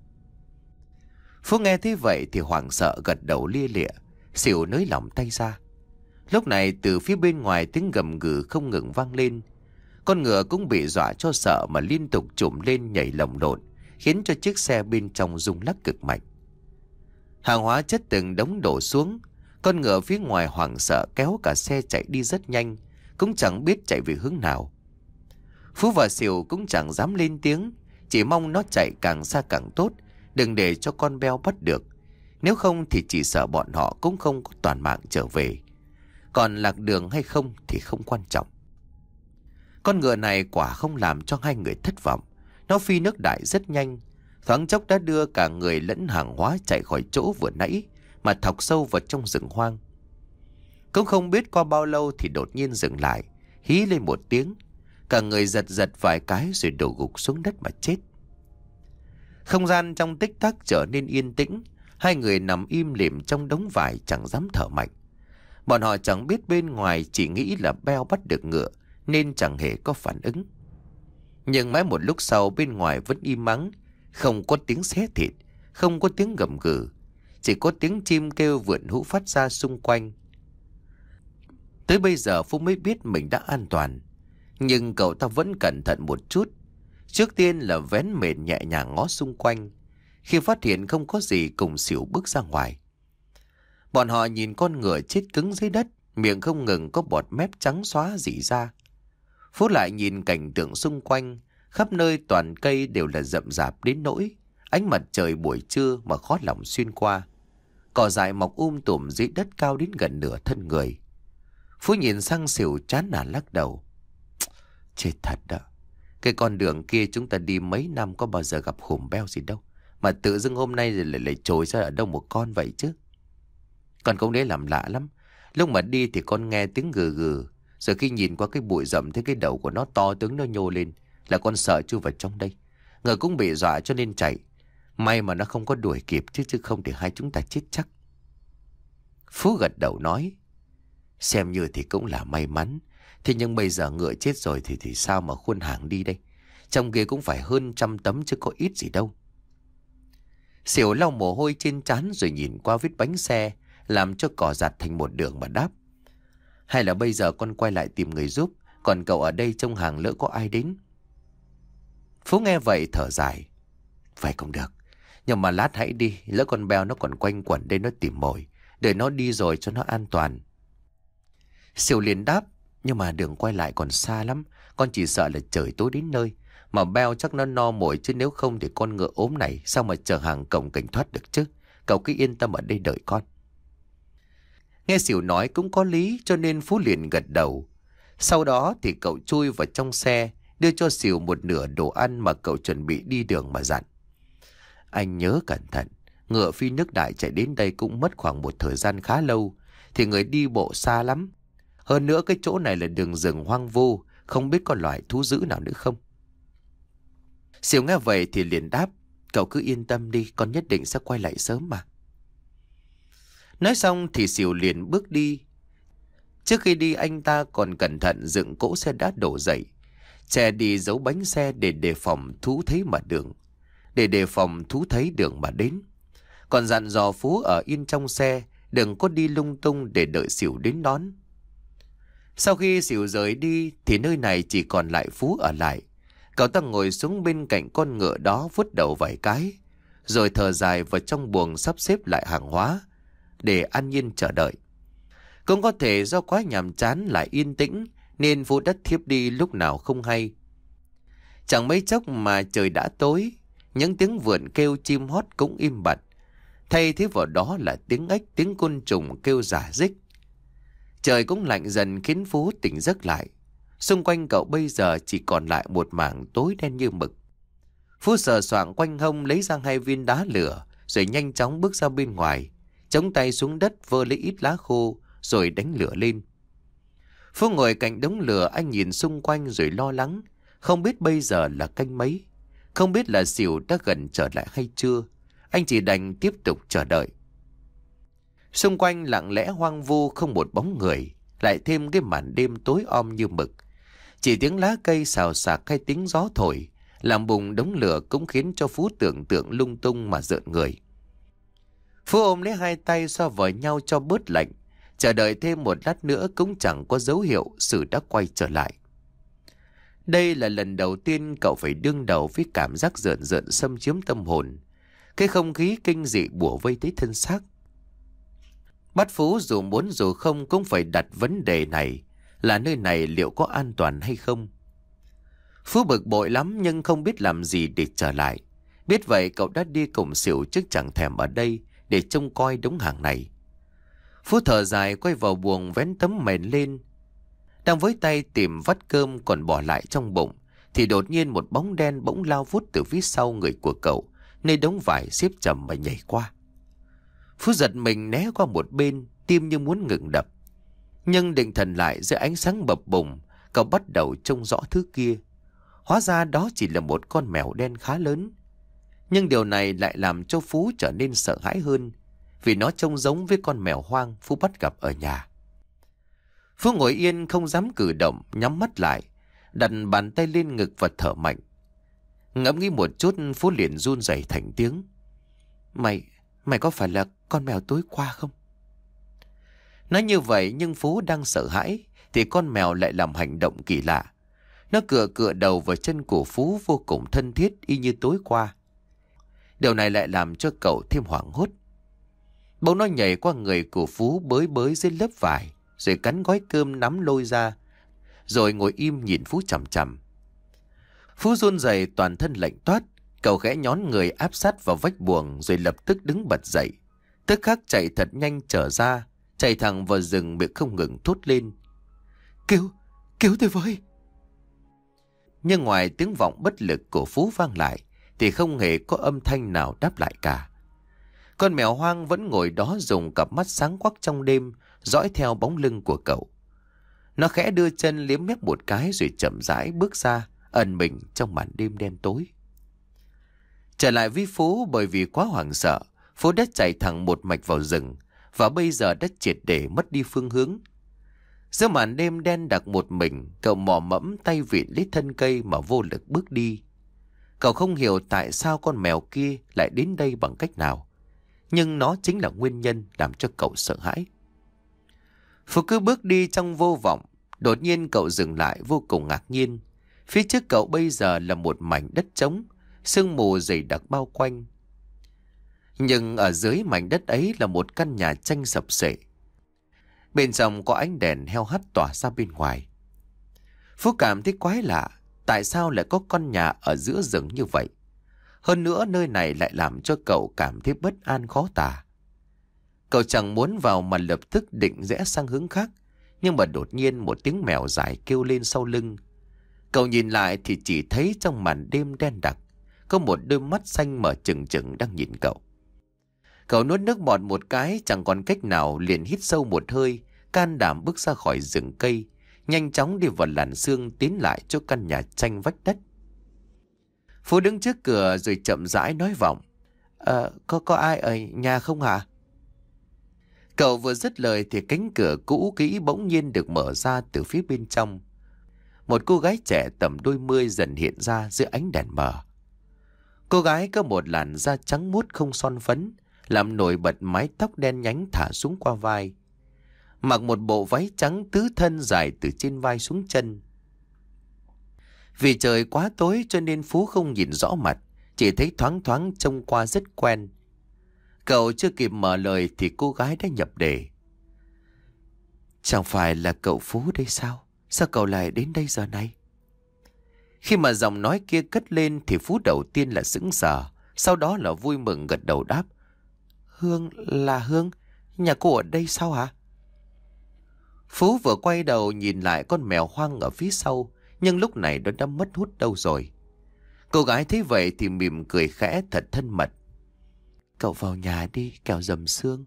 Phú nghe thế vậy thì hoảng sợ gật đầu lia lịa. Xỉu nới lỏng tay ra. Lúc này từ phía bên ngoài tiếng gầm gừ không ngừng vang lên. Con ngựa cũng bị dọa cho sợ mà liên tục trồm lên nhảy lồng lộn, khiến cho chiếc xe bên trong rung lắc cực mạnh. Hàng hóa chất từng đống đổ xuống. Con ngựa phía ngoài hoảng sợ kéo cả xe chạy đi rất nhanh, cũng chẳng biết chạy về hướng nào. Phú và Xỉu cũng chẳng dám lên tiếng, chỉ mong nó chạy càng xa càng tốt, đừng để cho con beo bắt được. Nếu không thì chỉ sợ bọn họ cũng không có toàn mạng trở về. Còn lạc đường hay không thì không quan trọng. Con ngựa này quả không làm cho hai người thất vọng. Nó phi nước đại rất nhanh, thoáng chốc đã đưa cả người lẫn hàng hóa chạy khỏi chỗ vừa nãy mà thọc sâu vào trong rừng hoang. Cũng không biết qua bao lâu thì đột nhiên dừng lại, hí lên một tiếng. Cả người giật giật vài cái rồi đổ gục xuống đất mà chết. Không gian trong tích tắc trở nên yên tĩnh. Hai người nằm im lìm trong đống vải chẳng dám thở mạnh. Bọn họ chẳng biết bên ngoài, chỉ nghĩ là beo bắt được ngựa nên chẳng hề có phản ứng. Nhưng mãi một lúc sau bên ngoài vẫn im ắng, không có tiếng xé thịt, không có tiếng gầm gừ, chỉ có tiếng chim kêu vượn hú phát ra xung quanh. Tới bây giờ Phú mới biết mình đã an toàn, nhưng cậu ta vẫn cẩn thận một chút. Trước tiên là vén mền nhẹ nhàng ngó xung quanh. Khi phát hiện không có gì cùng Xỉu bước ra ngoài. Bọn họ nhìn con ngựa chết cứng dưới đất, miệng không ngừng có bọt mép trắng xóa rỉ ra. Phú lại nhìn cảnh tượng xung quanh, khắp nơi toàn cây đều là rậm rạp đến nỗi ánh mặt trời buổi trưa mà khó lòng xuyên qua. Cỏ dại mọc um tùm dưới đất cao đến gần nửa thân người. Phú nhìn sang Xỉu chán nản lắc đầu. Chết thật đó. Cái con đường kia chúng ta đi mấy năm có bao giờ gặp hùm beo gì đâu, mà tự dưng hôm nay lại lại trồi ra ở đâu một con vậy chứ. Con cũng đấy làm lạ lắm. Lúc mà đi thì con nghe tiếng gừ gừ, rồi khi nhìn qua cái bụi rậm thấy cái đầu của nó to tướng nó nhô lên, là con sợ chui vào trong đây. Ngờ cũng bị dọa cho nên chạy. May mà nó không có đuổi kịp chứ chứ không thì hai chúng ta chết chắc. Phú gật đầu nói: Xem như thì cũng là may mắn. Thế nhưng bây giờ ngựa chết rồi thì thì sao mà khuôn hàng đi đây? Trong kia cũng phải hơn trăm tấm chứ có ít gì đâu. Xỉu lau mồ hôi trên trán rồi nhìn qua vết bánh xe làm cho cỏ giặt thành một đường mà đáp: Hay là bây giờ con quay lại tìm người giúp, còn cậu ở đây trông hàng lỡ có ai đến. Phú nghe vậy thở dài: Vậy cũng được, nhưng mà lát hãy đi, lỡ con beo nó còn quanh quẩn đây nó tìm mồi, để nó đi rồi cho nó an toàn. Xỉu liền đáp: Nhưng mà đường quay lại còn xa lắm, con chỉ sợ là trời tối đến nơi, mà beo chắc nó no mồi, chứ nếu không thì con ngựa ốm này sao mà chở hàng cổng cảnh thoát được chứ. Cậu cứ yên tâm ở đây đợi con. Nghe Xỉu nói cũng có lý, cho nên Phú liền gật đầu. Sau đó thì cậu chui vào trong xe, đưa cho Xỉu một nửa đồ ăn mà cậu chuẩn bị đi đường mà dặn: Anh nhớ cẩn thận, ngựa phi nước đại chạy đến đây cũng mất khoảng một thời gian khá lâu, thì người đi bộ xa lắm. Hơn nữa cái chỗ này là đường rừng hoang vu, không biết có loài thú dữ nào nữa không. Xỉu nghe vậy thì liền đáp: Cậu cứ yên tâm đi, con nhất định sẽ quay lại sớm mà. Nói xong thì Xỉu liền bước đi. Trước khi đi anh ta còn cẩn thận dựng cỗ xe đã đổ dậy, che đi dấu bánh xe để đề phòng thú thấy mà đường, để đề phòng thú thấy đường mà đến. Còn dặn dò Phú ở yên trong xe, đừng có đi lung tung để đợi Xỉu đến đón. Sau khi Xỉu rời đi thì nơi này chỉ còn lại Phú ở lại. Cậu ta ngồi xuống bên cạnh con ngựa đó vuốt đầu vài cái, rồi thở dài vào trong buồng sắp xếp lại hàng hóa để an nhiên chờ đợi. Cũng có thể do quá nhàm chán lại yên tĩnh nên Phú đã thiếp đi lúc nào không hay. Chẳng mấy chốc mà trời đã tối, những tiếng vượn kêu chim hót cũng im bặt. Thay thế vào đó là tiếng ếch, tiếng côn trùng kêu rả rích. Trời cũng lạnh dần khiến Phú tỉnh giấc lại. Xung quanh cậu bây giờ chỉ còn lại một mảng tối đen như mực. Phú sờ soạng quanh hông lấy ra hai viên đá lửa, rồi nhanh chóng bước ra bên ngoài, chống tay xuống đất vơ lấy ít lá khô rồi đánh lửa lên. Phú ngồi cạnh đống lửa, anh nhìn xung quanh rồi lo lắng, không biết bây giờ là canh mấy, không biết là Sỉu đã gần trở lại hay chưa. Anh chỉ đành tiếp tục chờ đợi. Xung quanh lặng lẽ hoang vu, không một bóng người, lại thêm cái màn đêm tối om như mực. Chỉ tiếng lá cây xào xạc hay tiếng gió thổi làm bùng đống lửa cũng khiến cho Phú tưởng tượng lung tung mà rợn người. Phú ôm lấy hai tay xoa vào nhau cho bớt lạnh, chờ đợi thêm một lát nữa cũng chẳng có dấu hiệu sự đã quay trở lại. Đây là lần đầu tiên cậu phải đương đầu với cảm giác rợn rợn xâm chiếm tâm hồn. Cái không khí kinh dị bủa vây tới thân xác. Bắt Phú dù muốn dù không cũng phải đặt vấn đề này, là nơi này liệu có an toàn hay không. Phú bực bội lắm nhưng không biết làm gì để trở lại. Biết vậy cậu đã đi cùng Sỉu chứ chẳng thèm ở đây để trông coi đống hàng này. Phú thở dài quay vào buồng vén tấm mền lên. Đang với tay tìm vắt cơm còn bỏ lại trong bụng, thì đột nhiên một bóng đen bỗng lao vút từ phía sau người của cậu, nơi đống vải xếp chầm mà nhảy qua. Phú giật mình né qua một bên, tim như muốn ngừng đập. Nhưng định thần lại dưới ánh sáng bập bùng, cậu bắt đầu trông rõ thứ kia. Hóa ra đó chỉ là một con mèo đen khá lớn. Nhưng điều này lại làm cho Phú trở nên sợ hãi hơn, vì nó trông giống với con mèo hoang Phú bắt gặp ở nhà. Phú ngồi yên không dám cử động, nhắm mắt lại, đặt bàn tay lên ngực và thở mạnh. Ngẫm nghĩ một chút, Phú liền run rẩy thành tiếng. Mày, mày có phải là con mèo tối qua không? Nói như vậy nhưng Phú đang sợ hãi, thì con mèo lại làm hành động kỳ lạ. Nó cựa cựa đầu vào chân của Phú vô cùng thân thiết y như tối qua. Điều này lại làm cho cậu thêm hoảng hốt. Bỗng nó nhảy qua người của Phú bới bới dưới lớp vải, rồi cắn gói cơm nắm lôi ra, rồi ngồi im nhìn Phú chằm chằm. Phú run rẩy toàn thân lạnh toát, cậu khẽ nhón người áp sát vào vách buồng rồi lập tức đứng bật dậy. Tức khắc chạy thật nhanh trở ra, chạy thẳng vào rừng miệng không ngừng thốt lên. Cứu, cứu tôi với! Nhưng ngoài tiếng vọng bất lực của Phú vang lại, thì không hề có âm thanh nào đáp lại cả. Con mèo hoang vẫn ngồi đó dùng cặp mắt sáng quắc trong đêm, dõi theo bóng lưng của cậu. Nó khẽ đưa chân liếm mép một cái rồi chậm rãi bước ra, ẩn mình trong màn đêm đen tối. Trở lại với Phú, bởi vì quá hoảng sợ, Phú đã chạy thẳng một mạch vào rừng, và bây giờ đã triệt để mất đi phương hướng. Giữa màn đêm đen đặc một mình, cậu mò mẫm tay vịn lấy thân cây mà vô lực bước đi. Cậu không hiểu tại sao con mèo kia lại đến đây bằng cách nào, nhưng nó chính là nguyên nhân làm cho cậu sợ hãi. Phú cứ bước đi trong vô vọng, đột nhiên cậu dừng lại vô cùng ngạc nhiên. Phía trước cậu bây giờ là một mảnh đất trống, sương mù dày đặc bao quanh. Nhưng ở dưới mảnh đất ấy là một căn nhà tranh sập xệ. Bên trong có ánh đèn heo hắt tỏa ra bên ngoài. Phú cảm thấy quái lạ, tại sao lại có con nhà ở giữa rừng như vậy? Hơn nữa nơi này lại làm cho cậu cảm thấy bất an khó tả. Cậu chẳng muốn vào mà lập tức định rẽ sang hướng khác, nhưng mà đột nhiên một tiếng mèo dài kêu lên sau lưng. Cậu nhìn lại thì chỉ thấy trong màn đêm đen đặc, có một đôi mắt xanh mở trừng trừng đang nhìn cậu. Cậu nuốt nước bọt một cái, chẳng còn cách nào liền hít sâu một hơi, can đảm bước ra khỏi rừng cây, nhanh chóng đi vào làn sương tiến lại chỗ căn nhà tranh vách đất. Phú đứng trước cửa rồi chậm rãi nói vọng. Ờ, có, có ai ở nhà không hả? Cậu vừa dứt lời thì cánh cửa cũ kỹ bỗng nhiên được mở ra từ phía bên trong. Một cô gái trẻ tầm đôi mươi dần hiện ra dưới ánh đèn mờ. Cô gái có một làn da trắng muốt không son phấn, làm nổi bật mái tóc đen nhánh thả xuống qua vai. Mặc một bộ váy trắng tứ thân dài từ trên vai xuống chân. Vì trời quá tối cho nên Phú không nhìn rõ mặt, chỉ thấy thoáng thoáng trông qua rất quen. Cậu chưa kịp mở lời thì cô gái đã nhập đề. Chẳng phải là cậu Phú đây sao? Sao cậu lại đến đây giờ này? Khi mà giọng nói kia cất lên thì Phú đầu tiên là sững sờ, sau đó là vui mừng gật đầu đáp. Hương là Hương, nhà cô ở đây sao hả? Phú vừa quay đầu nhìn lại con mèo hoang ở phía sau, nhưng lúc này nó đã mất hút đâu rồi. Cô gái thấy vậy thì mỉm cười khẽ thật thân mật. Cậu vào nhà đi, kẻo dầm xương.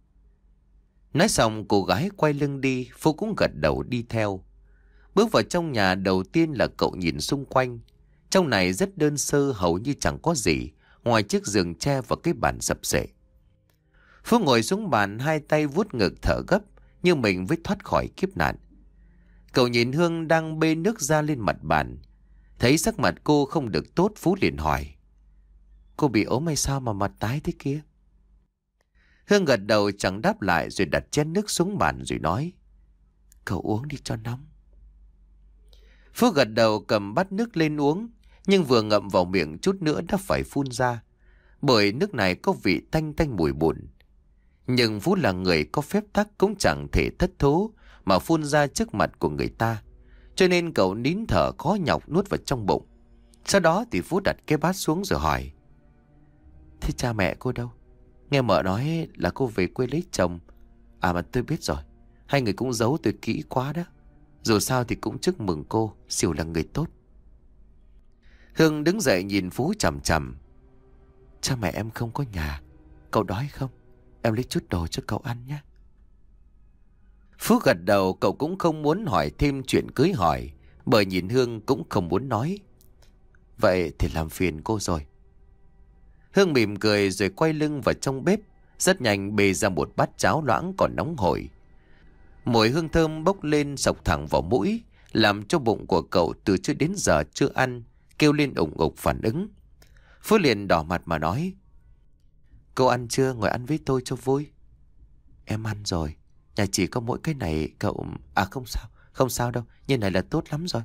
Nói xong cô gái quay lưng đi, Phú cũng gật đầu đi theo. Bước vào trong nhà đầu tiên là cậu nhìn xung quanh. Trong này rất đơn sơ, hầu như chẳng có gì ngoài chiếc giường tre và cái bàn sập xệ. Phú ngồi xuống bàn, hai tay vuốt ngực thở gấp như mình mới thoát khỏi kiếp nạn. Cậu nhìn Hương đang bê nước ra lên mặt bàn. Thấy sắc mặt cô không được tốt, Phú liền hỏi. Cô bị ốm hay sao mà mặt tái thế kia? Hương gật đầu chẳng đáp lại rồi đặt chén nước xuống bàn rồi nói. Cậu uống đi cho nóng. Phú gật đầu cầm bát nước lên uống, nhưng vừa ngậm vào miệng chút nữa đã phải phun ra, bởi nước này có vị tanh tanh mùi bùn. Nhưng Phú là người có phép tắc cũng chẳng thể thất thố mà phun ra trước mặt của người ta, cho nên cậu nín thở khó nhọc nuốt vào trong bụng. Sau đó thì Phú đặt cái bát xuống rồi hỏi. Thế cha mẹ cô đâu? Nghe mợ nói là cô về quê lấy chồng. À mà tôi biết rồi, hai người cũng giấu tôi kỹ quá đó. Dù sao thì cũng chúc mừng cô, Sỉu là người tốt. Hương đứng dậy nhìn Phú chằm chằm. Cha mẹ em không có nhà, cậu đói không? Em lấy chút đồ cho cậu ăn nhé. Phú gật đầu, cậu cũng không muốn hỏi thêm chuyện cưới hỏi, bởi nhìn Hương cũng không muốn nói. Vậy thì làm phiền cô rồi. Hương mỉm cười rồi quay lưng vào trong bếp, rất nhanh bê ra một bát cháo loãng còn nóng hổi. Mùi hương thơm bốc lên sộc thẳng vào mũi, làm cho bụng của cậu từ trước đến giờ chưa ăn kêu lên ủng ục phản ứng. Phú liền đỏ mặt mà nói. Cô ăn chưa? Ngồi ăn với tôi cho vui. Em ăn rồi, nhà chỉ có mỗi cái này cậu... À không sao, không sao đâu, như này là tốt lắm rồi.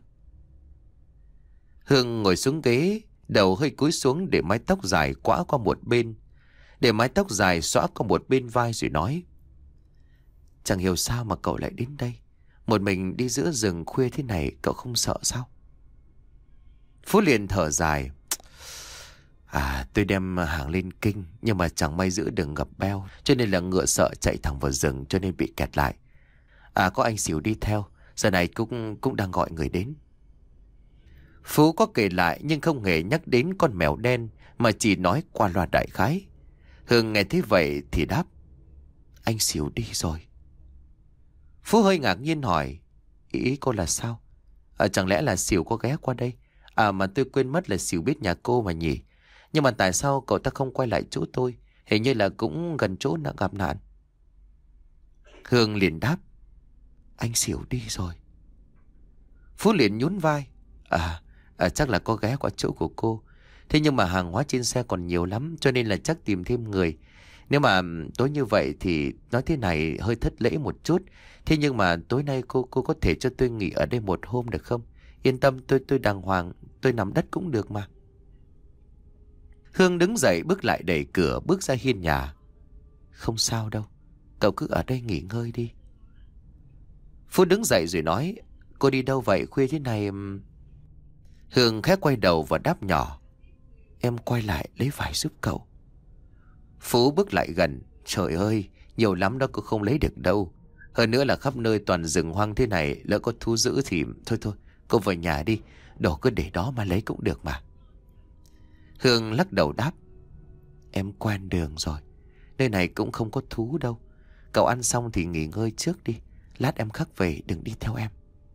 Hương ngồi xuống ghế, đầu hơi cúi xuống để mái tóc dài quõa qua một bên, để mái tóc dài xõa qua một bên vai rồi nói. Chẳng hiểu sao mà cậu lại đến đây, một mình đi giữa rừng khuya thế này, cậu không sợ sao? Phú liền thở dài. À, tôi đem hàng lên kinh, nhưng mà chẳng may giữa đường ngập beo, cho nên là ngựa sợ chạy thẳng vào rừng, cho nên bị kẹt lại. À, có anh Sỉu đi theo, giờ này cũng cũng đang gọi người đến. Phú có kể lại nhưng không hề nhắc đến con mèo đen, mà chỉ nói qua loa đại khái. Hương nghe thấy vậy thì đáp. Anh Sỉu đi rồi. Phú hơi ngạc nhiên hỏi. Ý, ý cô là sao? À, chẳng lẽ là Sỉu có ghé qua đây? À mà tôi quên mất là Sỉu biết nhà cô mà nhỉ. Nhưng mà tại sao cậu ta không quay lại chỗ tôi? Hình như là cũng gần chỗ đã gặp nạn. Hương liền đáp. Anh Sỉu đi rồi. Phú liền nhún vai. À, à chắc là có ghé qua chỗ của cô. Thế nhưng mà hàng hóa trên xe còn nhiều lắm, cho nên là chắc tìm thêm người. Nếu mà tối như vậy thì nói thế này hơi thất lễ một chút. Thế nhưng mà tối nay cô cô có thể cho tôi nghỉ ở đây một hôm được không? Yên tâm, tôi tôi đàng hoàng, tôi nằm đất cũng được mà. Hương đứng dậy bước lại đẩy cửa bước ra hiên nhà. Không sao đâu, cậu cứ ở đây nghỉ ngơi đi. Phú đứng dậy rồi nói. Cô đi đâu vậy khuya thế này? Hương khẽ quay đầu và đáp nhỏ. Em quay lại lấy vải giúp cậu. Phú bước lại gần. Trời ơi, nhiều lắm đó cô không lấy được đâu. Hơn nữa là khắp nơi toàn rừng hoang thế này, lỡ có thú dữ thì... Thôi thôi, cô về nhà đi, đồ cứ để đó mà lấy cũng được mà. Hương lắc đầu đáp. Em quen đường rồi, nơi này cũng không có thú đâu. Cậu ăn xong thì nghỉ ngơi trước đi, lát em khắc về, đừng đi theo em.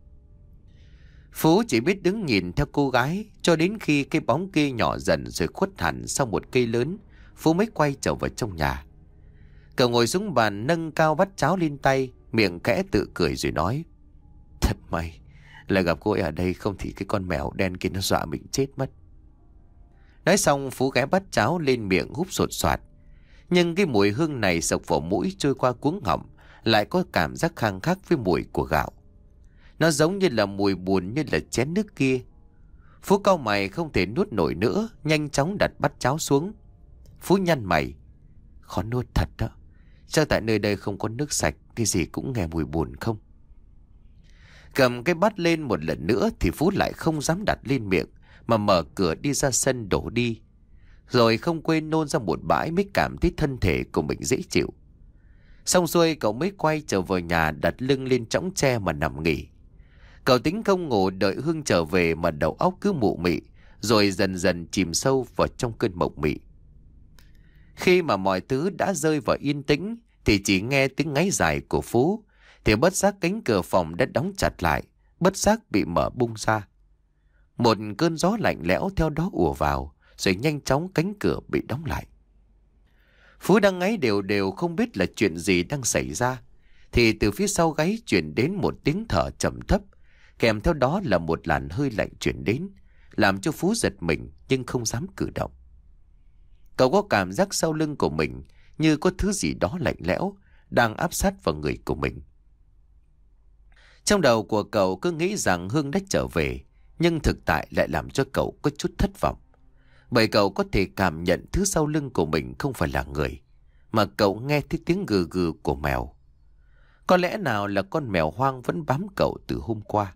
Phú chỉ biết đứng nhìn theo cô gái cho đến khi cái bóng kia nhỏ dần rồi khuất hẳn sau một cây lớn. Phú mới quay trở vào trong nhà. Cậu ngồi xuống bàn nâng cao bát cháo lên tay, miệng khẽ tự cười rồi nói. Thật may là gặp cô ấy ở đây, không thì cái con mèo đen kia nó dọa mình chết mất. Nói xong Phú ghé bát cháo lên miệng húp sột soạt. Nhưng cái mùi hương này sộc vào mũi trôi qua cuống họng, lại có cảm giác khang khác với mùi của gạo. Nó giống như là mùi buồn như là chén nước kia. Phú cau mày không thể nuốt nổi nữa, nhanh chóng đặt bát cháo xuống. Phú nhăn mày. Khó nuốt thật đó. Chắc tại nơi đây không có nước sạch, cái gì cũng nghe mùi buồn không? Cầm cái bát lên một lần nữa thì Phú lại không dám đặt lên miệng, mà mở cửa đi ra sân đổ đi. Rồi không quên nôn ra một bãi mới cảm thấy thân thể của mình dễ chịu. Xong xuôi cậu mới quay trở về nhà, đặt lưng lên chõng tre mà nằm nghỉ. Cậu tính không ngủ đợi Hương trở về mà đầu óc cứ mụ mị, rồi dần dần chìm sâu vào trong cơn mộng mị. Khi mà mọi thứ đã rơi vào yên tĩnh thì chỉ nghe tiếng ngáy dài của Phú, thì bất giác cánh cửa phòng đã đóng chặt lại, bất giác bị mở bung ra. Một cơn gió lạnh lẽo theo đó ùa vào, rồi nhanh chóng cánh cửa bị đóng lại. Phú đang ngáy đều đều không biết là chuyện gì đang xảy ra, thì từ phía sau gáy chuyển đến một tiếng thở trầm thấp, kèm theo đó là một làn hơi lạnh chuyển đến, làm cho Phú giật mình nhưng không dám cử động. Cậu có cảm giác sau lưng của mình như có thứ gì đó lạnh lẽo đang áp sát vào người của mình. Trong đầu của cậu cứ nghĩ rằng Hương đã trở về, nhưng thực tại lại làm cho cậu có chút thất vọng. Bởi cậu có thể cảm nhận thứ sau lưng của mình không phải là người, mà cậu nghe thấy tiếng gừ gừ của mèo. Có lẽ nào là con mèo hoang vẫn bám cậu từ hôm qua.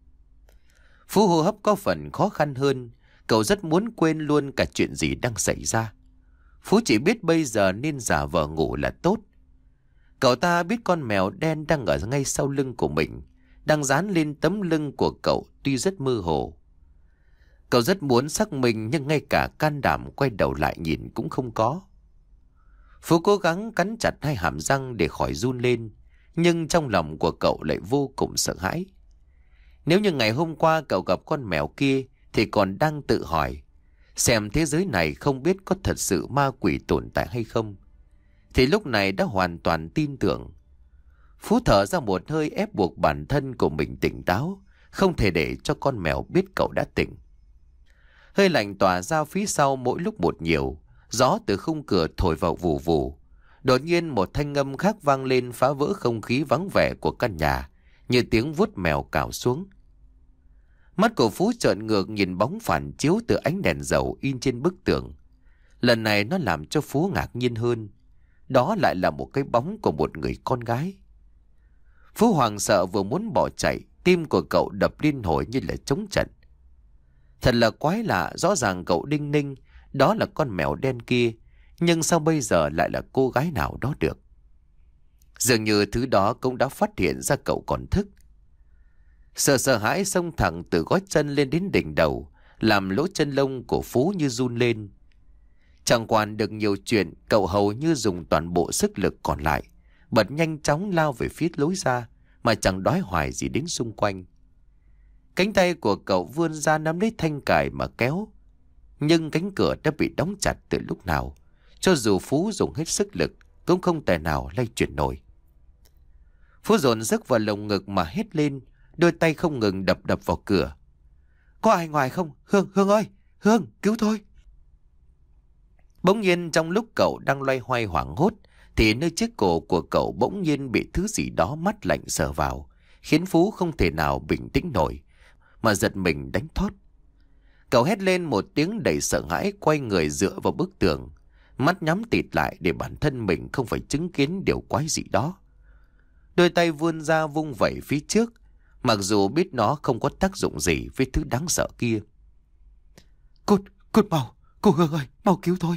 Phú hô hấp có phần khó khăn hơn, cậu rất muốn quên luôn cả chuyện gì đang xảy ra. Phú chỉ biết bây giờ nên giả vờ ngủ là tốt. Cậu ta biết con mèo đen đang ở ngay sau lưng của mình, đang dán lên tấm lưng của cậu tuy rất mơ hồ. Cậu rất muốn xác minh nhưng ngay cả can đảm quay đầu lại nhìn cũng không có. Phú cố gắng cắn chặt hai hàm răng để khỏi run lên, nhưng trong lòng của cậu lại vô cùng sợ hãi. Nếu như ngày hôm qua cậu gặp con mèo kia thì còn đang tự hỏi xem thế giới này không biết có thật sự ma quỷ tồn tại hay không, thì lúc này đã hoàn toàn tin tưởng. Phú thở ra một hơi ép buộc bản thân của mình tỉnh táo, không thể để cho con mèo biết cậu đã tỉnh. Hơi lạnh tỏa ra phía sau mỗi lúc một nhiều, gió từ khung cửa thổi vào vù vù. Đột nhiên một thanh âm khác vang lên phá vỡ không khí vắng vẻ của căn nhà, như tiếng vuốt mèo cào xuống. Mắt của Phú trợn ngược nhìn bóng phản chiếu từ ánh đèn dầu in trên bức tường. Lần này nó làm cho Phú ngạc nhiên hơn. Đó lại là một cái bóng của một người con gái. Phú hoảng sợ vừa muốn bỏ chạy, tim của cậu đập liên hồi như là trống trận. Thật là quái lạ, rõ ràng cậu đinh ninh đó là con mèo đen kia, nhưng sao bây giờ lại là cô gái nào đó được? Dường như thứ đó cũng đã phát hiện ra cậu còn thức. Sợ sợ hãi xông thẳng từ gót chân lên đến đỉnh đầu, làm lỗ chân lông của Phú như run lên. Chẳng quản được nhiều chuyện, cậu hầu như dùng toàn bộ sức lực còn lại, bật nhanh chóng lao về phía lối ra, mà chẳng đói hoài gì đến xung quanh. Cánh tay của cậu vươn ra nắm lấy thanh cài mà kéo, nhưng cánh cửa đã bị đóng chặt từ lúc nào. Cho dù Phú dùng hết sức lực cũng không thể nào lay chuyển nổi. Phú dồn sức vào lồng ngực mà hét lên, đôi tay không ngừng đập đập vào cửa. Có ai ngoài không? Hương, Hương ơi! Hương, cứu tôi! Bỗng nhiên trong lúc cậu đang loay hoay hoảng hốt, thì nơi chiếc cổ của cậu bỗng nhiên bị thứ gì đó mát lạnh sờ vào, khiến Phú không thể nào bình tĩnh nổi, mà giật mình đánh thót. Cậu hét lên một tiếng đầy sợ hãi, quay người dựa vào bức tường, mắt nhắm tịt lại để bản thân mình không phải chứng kiến điều quái dị đó. Đôi tay vươn ra vung vẩy phía trước, mặc dù biết nó không có tác dụng gì với thứ đáng sợ kia. Cút, cút mau, cô Hương ơi, mau cứu tôi!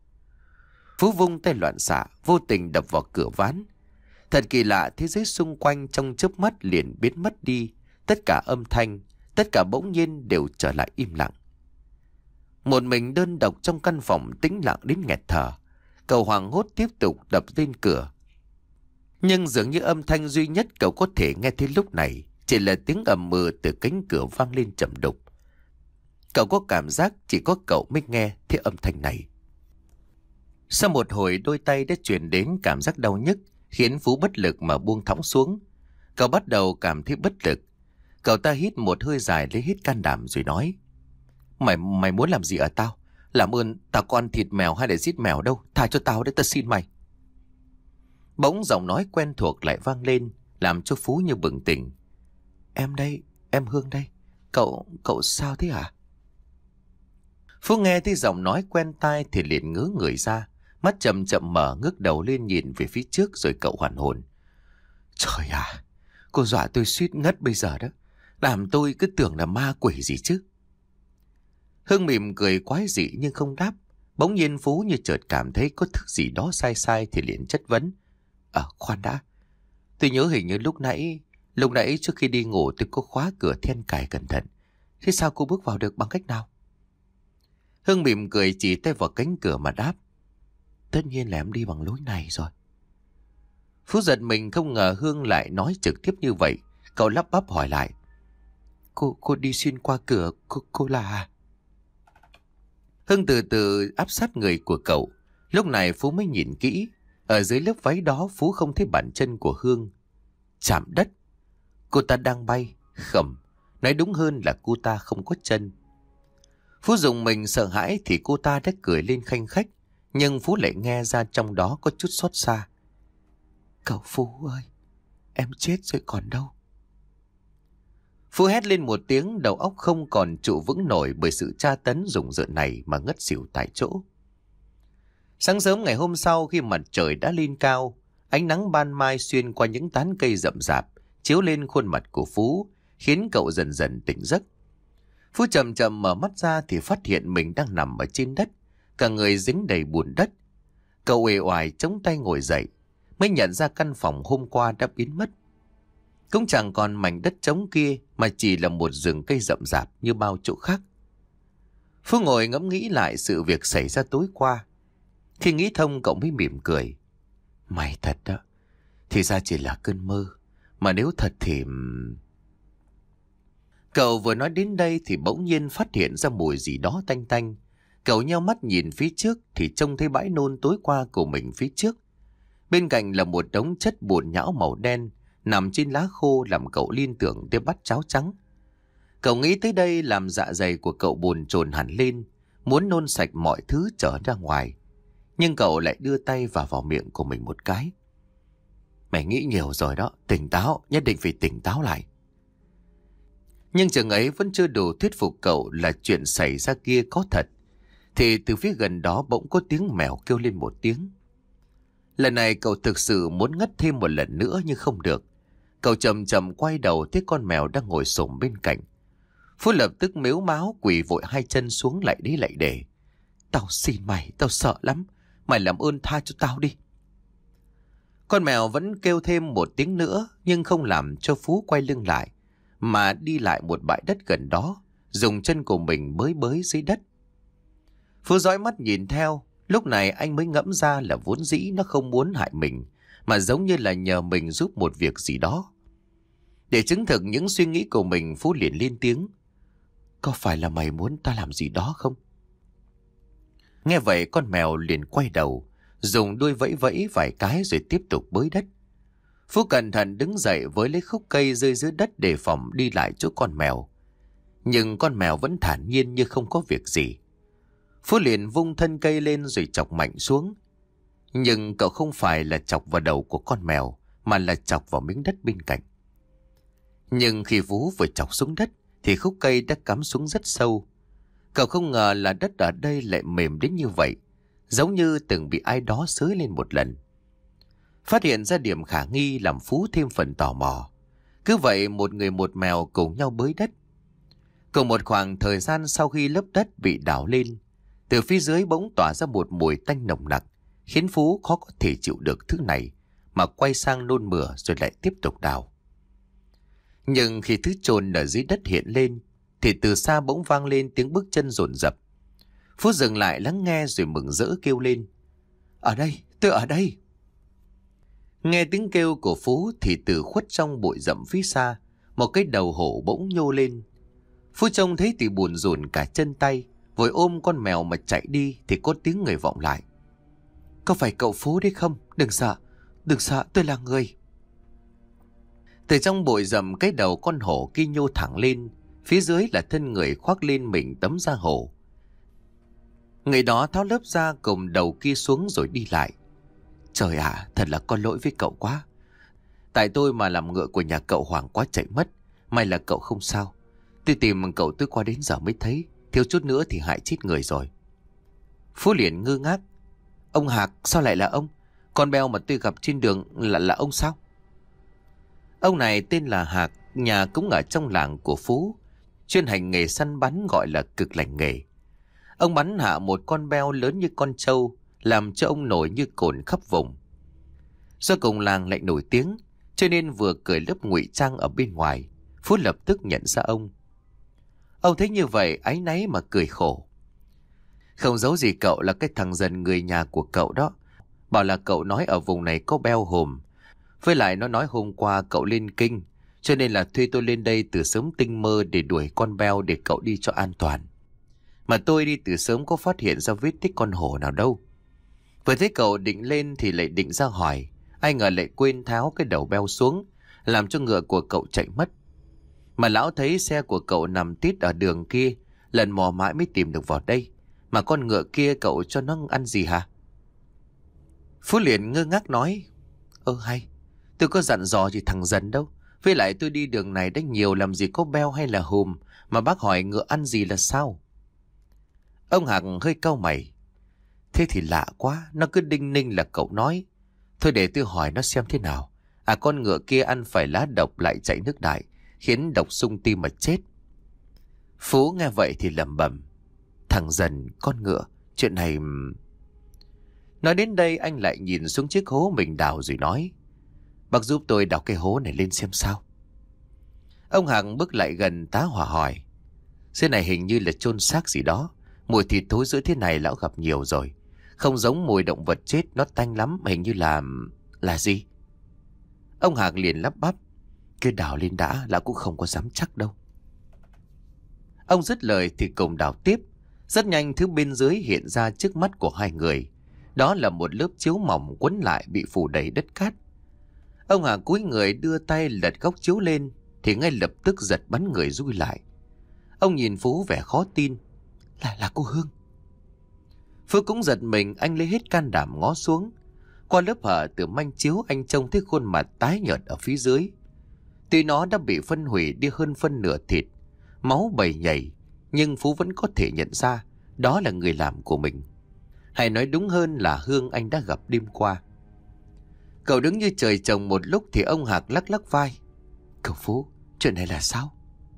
Phú vung tay loạn xạ, vô tình đập vào cửa ván. Thật kỳ lạ, thế giới xung quanh trong chớp mắt liền biến mất đi. Tất cả âm thanh, tất cả bỗng nhiên đều trở lại im lặng. Một mình đơn độc trong căn phòng tĩnh lặng đến nghẹt thở, cậu hoảng hốt tiếp tục đập lên cửa. Nhưng dường như âm thanh duy nhất cậu có thể nghe thấy lúc này chỉ là tiếng ầm ừ từ cánh cửa vang lên trầm đục. Cậu có cảm giác chỉ có cậu mới nghe thấy âm thanh này. Sau một hồi đôi tay đã truyền đến cảm giác đau nhức, khiến Phú bất lực mà buông thõng xuống. Cậu bắt đầu cảm thấy bất lực. Cậu ta hít một hơi dài lấy hết can đảm rồi nói: Mày mày muốn làm gì ở tao? Làm ơn, tao có ăn thịt mèo hay để giết mèo đâu, tha cho tao đấy, tao xin mày. Bỗng giọng nói quen thuộc lại vang lên, làm cho Phú như bừng tỉnh. Em đây, em Hương đây. Cậu, cậu sao thế hả? Phú nghe thấy giọng nói quen tai thì liền ngớ người ra, mắt chậm chậm mở, ngước đầu lên nhìn về phía trước rồi cậu hoàn hồn. Trời à, cô dọa tôi suýt ngất bây giờ đó, làm tôi cứ tưởng là ma quỷ gì chứ. Hưng mỉm cười quái dị nhưng không đáp. Bỗng nhiên Phú như chợt cảm thấy có thứ gì đó sai sai thì liền chất vấn. Ờ, khoan đã. Tôi nhớ hình như lúc nãy, lúc nãy trước khi đi ngủ tôi có khóa cửa then cài cẩn thận. Thế sao cô bước vào được bằng cách nào? Hưng mỉm cười chỉ tay vào cánh cửa mà đáp. Tất nhiên là em đi bằng lối này rồi. Phú giật mình không ngờ Hương lại nói trực tiếp như vậy. Cậu lắp bắp hỏi lại. Cô, cô đi xuyên qua cửa, cô, cô là... Hưng từ từ áp sát người của cậu. Lúc này Phú mới nhìn kỹ. Ở dưới lớp váy đó Phú không thấy bàn chân của Hương. Chạm đất. Cô ta đang bay. Khẩm. Nói đúng hơn là cô ta không có chân. Phú dùng mình sợ hãi thì cô ta đã cười lên khanh khách. Nhưng Phú lại nghe ra trong đó có chút xót xa. Cậu Phú ơi, em chết rồi còn đâu. Phú hét lên một tiếng, đầu óc không còn trụ vững nổi bởi sự tra tấn rùng rợn này mà ngất xỉu tại chỗ. Sáng sớm ngày hôm sau khi mặt trời đã lên cao, ánh nắng ban mai xuyên qua những tán cây rậm rạp, chiếu lên khuôn mặt của Phú, khiến cậu dần dần tỉnh giấc. Phú chậm chậm mở mắt ra thì phát hiện mình đang nằm ở trên đất, cả người dính đầy bùn đất. Cậu uể oải chống tay ngồi dậy, mới nhận ra căn phòng hôm qua đã biến mất. Cũng chẳng còn mảnh đất trống kia mà chỉ là một rừng cây rậm rạp như bao chỗ khác. Phú ngồi ngẫm nghĩ lại sự việc xảy ra tối qua. Khi nghĩ thông cậu mới mỉm cười. May thật đó, thì ra chỉ là cơn mơ, mà nếu thật thì... Cậu vừa nói đến đây thì bỗng nhiên phát hiện ra mùi gì đó tanh tanh. Cậu nheo mắt nhìn phía trước thì trông thấy bãi nôn tối qua của mình phía trước. Bên cạnh là một đống chất bùn nhão màu đen nằm trên lá khô làm cậu liên tưởng tới bát cháo trắng. Cậu nghĩ tới đây làm dạ dày của cậu bồn chồn hẳn lên, muốn nôn sạch mọi thứ trở ra ngoài. Nhưng cậu lại đưa tay vào vào miệng của mình một cái. Mày nghĩ nhiều rồi đó, tỉnh táo, nhất định phải tỉnh táo lại. Nhưng chừng ấy vẫn chưa đủ thuyết phục cậu là chuyện xảy ra kia có thật. Thì từ phía gần đó bỗng có tiếng mèo kêu lên một tiếng. Lần này cậu thực sự muốn ngất thêm một lần nữa nhưng không được. Cậu chậm chậm quay đầu thấy con mèo đang ngồi xổm bên cạnh. Phú lập tức mếu máo quỳ vội hai chân xuống lại đi lại để. Tao xin mày, tao sợ lắm. Mày làm ơn tha cho tao đi. Con mèo vẫn kêu thêm một tiếng nữa nhưng không làm cho Phú quay lưng lại, mà đi lại một bãi đất gần đó, dùng chân của mình bới bới dưới đất. Phú dõi mắt nhìn theo. Lúc này anh mới ngẫm ra là vốn dĩ nó không muốn hại mình, mà giống như là nhờ mình giúp một việc gì đó. Để chứng thực những suy nghĩ của mình, Phú liền lên tiếng. Có phải là mày muốn ta làm gì đó không? Nghe vậy con mèo liền quay đầu, dùng đuôi vẫy vẫy vài cái rồi tiếp tục bới đất. Phú cẩn thận đứng dậy với lấy khúc cây rơi dưới đất đề phòng đi lại chỗ con mèo. Nhưng con mèo vẫn thản nhiên như không có việc gì. Phú liền vung thân cây lên rồi chọc mạnh xuống. Nhưng cậu không phải là chọc vào đầu của con mèo, mà là chọc vào miếng đất bên cạnh. Nhưng khi Phú vừa chọc xuống đất thì khúc cây đã cắm xuống rất sâu. Cậu không ngờ là đất ở đây lại mềm đến như vậy, giống như từng bị ai đó xới lên một lần. Phát hiện ra điểm khả nghi làm Phú thêm phần tò mò. Cứ vậy một người một mèo cùng nhau bới đất. Cùng một khoảng thời gian sau khi lớp đất bị đào lên, từ phía dưới bỗng tỏa ra một mùi tanh nồng nặc, khiến Phú khó có thể chịu được thứ này, mà quay sang nôn mửa rồi lại tiếp tục đào. Nhưng khi thứ chôn ở dưới đất hiện lên, thì từ xa bỗng vang lên tiếng bước chân dồn dập. Phú dừng lại lắng nghe rồi mừng rỡ kêu lên. Ở đây, tôi ở đây. Nghe tiếng kêu của Phú thì từ khuất trong bụi rậm phía xa, một cái đầu hổ bỗng nhô lên. Phú trông thấy thì buồn rùn cả chân tay, vội ôm con mèo mà chạy đi thì có tiếng người vọng lại. Có phải cậu Phú đấy không? Đừng sợ, đừng sợ, tôi là người. Từ trong bụi rậm cái đầu con hổ kia nhô thẳng lên, phía dưới là thân người khoác lên mình tấm da hổ. Người đó tháo lớp da cùng đầu kia xuống rồi đi lại. Trời ạ, à, thật là có lỗi với cậu quá. Tại tôi mà làm ngựa của nhà cậu hoảng quá chạy mất. May là cậu không sao. Tôi tìm cậu tôi qua đến giờ mới thấy. thiếu chút nữa thì hại chết người rồi. Phú liền ngơ ngác. Ông Hạc, sao lại là ông? Con beo mà tôi gặp trên đường là là ông sao? Ông này tên là Hạc, nhà cũng ở trong làng của Phú, chuyên hành nghề săn bắn gọi là cực lành nghề. Ông bắn hạ một con beo lớn như con trâu, làm cho ông nổi như cồn khắp vùng. Do cùng làng lại nổi tiếng, cho nên vừa cởi lớp ngụy trang ở bên ngoài, Phú lập tức nhận ra ông. Ông thấy như vậy áy náy mà cười khổ. Không giấu gì cậu là cái thằng dần người nhà của cậu đó. Bảo là cậu nói ở vùng này có beo hùm. Với lại nó nói hôm qua cậu lên kinh, cho nên là thuê tôi lên đây từ sớm tinh mơ để đuổi con beo để cậu đi cho an toàn. Mà tôi đi từ sớm có phát hiện ra vết tích con hổ nào đâu. Vừa thấy cậu định lên thì lại định ra hỏi, ai ngờ lại quên tháo cái đầu beo xuống, làm cho ngựa của cậu chạy mất. Mà lão thấy xe của cậu nằm tít ở đường kia, lần mò mãi mới tìm được vào đây. Mà con ngựa kia cậu cho nó ăn gì hả? Phú liền ngơ ngác nói, ơ hay, tôi có dặn dò gì thằng dần đâu. Với lại tôi đi đường này đã nhiều, làm gì có beo hay là hùm mà bác hỏi ngựa ăn gì là sao? Ông Hạc hơi cau mày. Thế thì lạ quá, nó cứ đinh ninh là cậu nói. Thôi để tôi hỏi nó xem thế nào. À, con ngựa kia ăn phải lá độc lại chảy nước đại, khiến độc sung tim mà chết. Phú nghe vậy thì lẩm bẩm, thằng dần, con ngựa, chuyện này... Nói đến đây anh lại nhìn xuống chiếc hố mình đào rồi nói, bác giúp tôi đào cái hố này lên xem sao. Ông Hằng bước lại gần tá hỏa hỏi, dưới này hình như là chôn xác gì đó. Mùi thịt thối giữa thế này lão gặp nhiều rồi. Không giống mùi động vật chết, nó tanh lắm. Hình như là... là gì? Ông Hạc liền lắp bắp, cứ đào lên đã, lão cũng không có dám chắc đâu. Ông dứt lời thì cùng đào tiếp. Rất nhanh thứ bên dưới hiện ra trước mắt của hai người. Đó là một lớp chiếu mỏng quấn lại bị phủ đầy đất cát. Ông Hạc cúi người đưa tay lật góc chiếu lên thì ngay lập tức giật bắn người rui lại. Ông nhìn Phú vẻ khó tin. Là là cô Hương. Phú cũng giật mình, anh lấy hết can đảm ngó xuống. Qua lớp hở từ manh chiếu anh trông thấy khuôn mặt tái nhợt ở phía dưới. Tuy nó đã bị phân hủy đi hơn phân nửa thịt, máu bầy nhảy, nhưng Phú vẫn có thể nhận ra đó là người làm của mình. Hay nói đúng hơn là Hương anh đã gặp đêm qua. Cậu đứng như trời trồng một lúc thì ông Hạc lắc lắc vai. Cậu Phú, chuyện này là sao?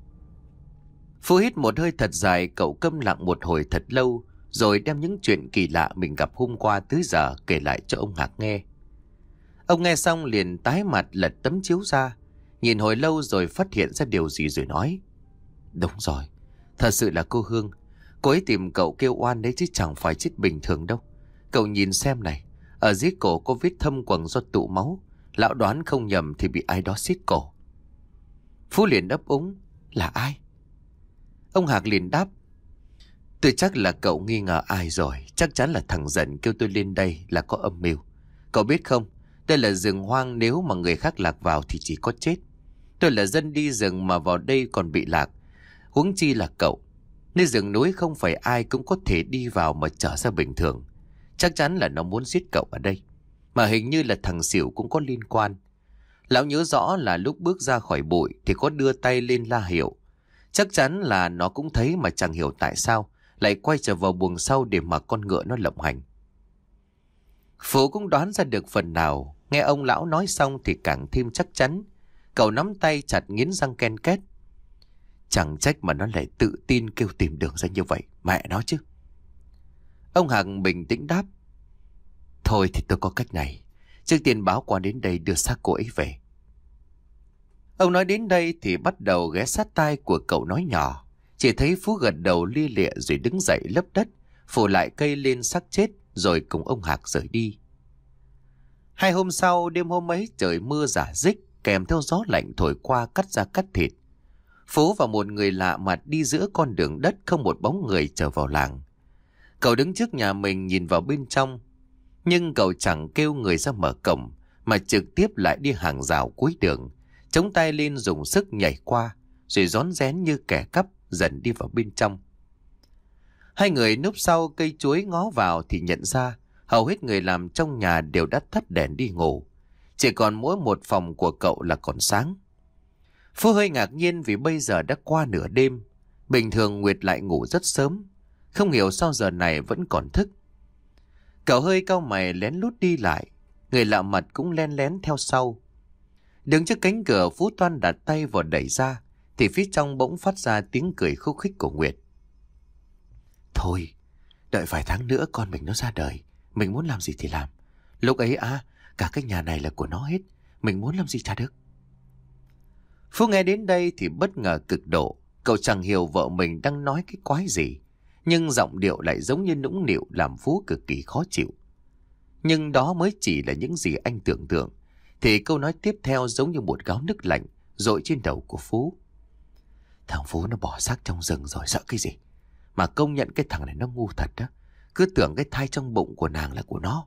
Phú hít một hơi thật dài, cậu câm lặng một hồi thật lâu, rồi đem những chuyện kỳ lạ mình gặp hôm qua tới giờ kể lại cho ông Hạc nghe. Ông nghe xong liền tái mặt lật tấm chiếu ra, nhìn hồi lâu rồi phát hiện ra điều gì rồi nói. Đúng rồi, thật sự là cô Hương. Cô ấy tìm cậu kêu oan đấy chứ chẳng phải chết bình thường đâu. Cậu nhìn xem này, ở dưới cổ có vết thâm quầng do tụ máu. Lão đoán không nhầm thì bị ai đó xiết cổ. Phú liền đáp úng, là ai? Ông Hạc liền đáp, tôi chắc là cậu nghi ngờ ai rồi. Chắc chắn là thằng Dần kêu tôi lên đây là có âm mưu. Cậu biết không, đây là rừng hoang, nếu mà người khác lạc vào thì chỉ có chết. Tôi là dân đi rừng mà vào đây còn bị lạc, huống chi là cậu. Nơi rừng núi không phải ai cũng có thể đi vào mà trở ra bình thường. Chắc chắn là nó muốn giết cậu ở đây. Mà hình như là thằng Xỉu cũng có liên quan. Lão nhớ rõ là lúc bước ra khỏi bụi thì có đưa tay lên la hiệu. Chắc chắn là nó cũng thấy mà chẳng hiểu tại sao lại quay trở vào buồng sau để mà con ngựa nó lộng hành. Phú cũng đoán ra được phần nào. Nghe ông lão nói xong thì càng thêm chắc chắn. Cậu nắm tay chặt nghiến răng ken két. Chẳng trách mà nó lại tự tin kêu tìm đường ra như vậy. Mẹ nó chứ. Ông Hằng bình tĩnh đáp, thôi thì tôi có cách này. Trước tiên báo quan đến đây đưa xác cô ấy về. Ông nói đến đây thì bắt đầu ghé sát tai của cậu nói nhỏ. Chỉ thấy Phú gật đầu lia lịa rồi đứng dậy lấp đất, phủ lại cây lên xác chết rồi cùng ông Hạc rời đi. Hai hôm sau, đêm hôm ấy trời mưa rả rích, kèm theo gió lạnh thổi qua cắt da cắt thịt. Phú và một người lạ mặt đi giữa con đường đất, không một bóng người trở vào làng. Cậu đứng trước nhà mình nhìn vào bên trong, nhưng cậu chẳng kêu người ra mở cổng, mà trực tiếp lại đi hàng rào cuối đường, chống tay lên dùng sức nhảy qua, rồi rón rén như kẻ cắp dần đi vào bên trong. Hai người núp sau cây chuối ngó vào thì nhận ra hầu hết người làm trong nhà đều đã tắt đèn đi ngủ. Chỉ còn mỗi một phòng của cậu là còn sáng. Phú hơi ngạc nhiên vì bây giờ đã qua nửa đêm. Bình thường Nguyệt lại ngủ rất sớm, không hiểu sao giờ này vẫn còn thức. Cậu hơi cau mày lén lút đi lại, người lạ mặt cũng len lén theo sau. Đứng trước cánh cửa, Phú toan đặt tay vào đẩy ra, thì phía trong bỗng phát ra tiếng cười khúc khích của Nguyệt. Thôi, đợi vài tháng nữa con mình nó ra đời, mình muốn làm gì thì làm. Lúc ấy à, cả cái nhà này là của nó hết, mình muốn làm gì chả được. Phú nghe đến đây thì bất ngờ cực độ. Cậu chẳng hiểu vợ mình đang nói cái quái gì, nhưng giọng điệu lại giống như nũng nịu làm Phú cực kỳ khó chịu. Nhưng đó mới chỉ là những gì anh tưởng tượng, thì câu nói tiếp theo giống như một gáo nước lạnh dội trên đầu của Phú. Thằng Phú nó bỏ xác trong rừng rồi, sợ cái gì? Mà công nhận cái thằng này nó ngu thật đó, cứ tưởng cái thai trong bụng của nàng là của nó.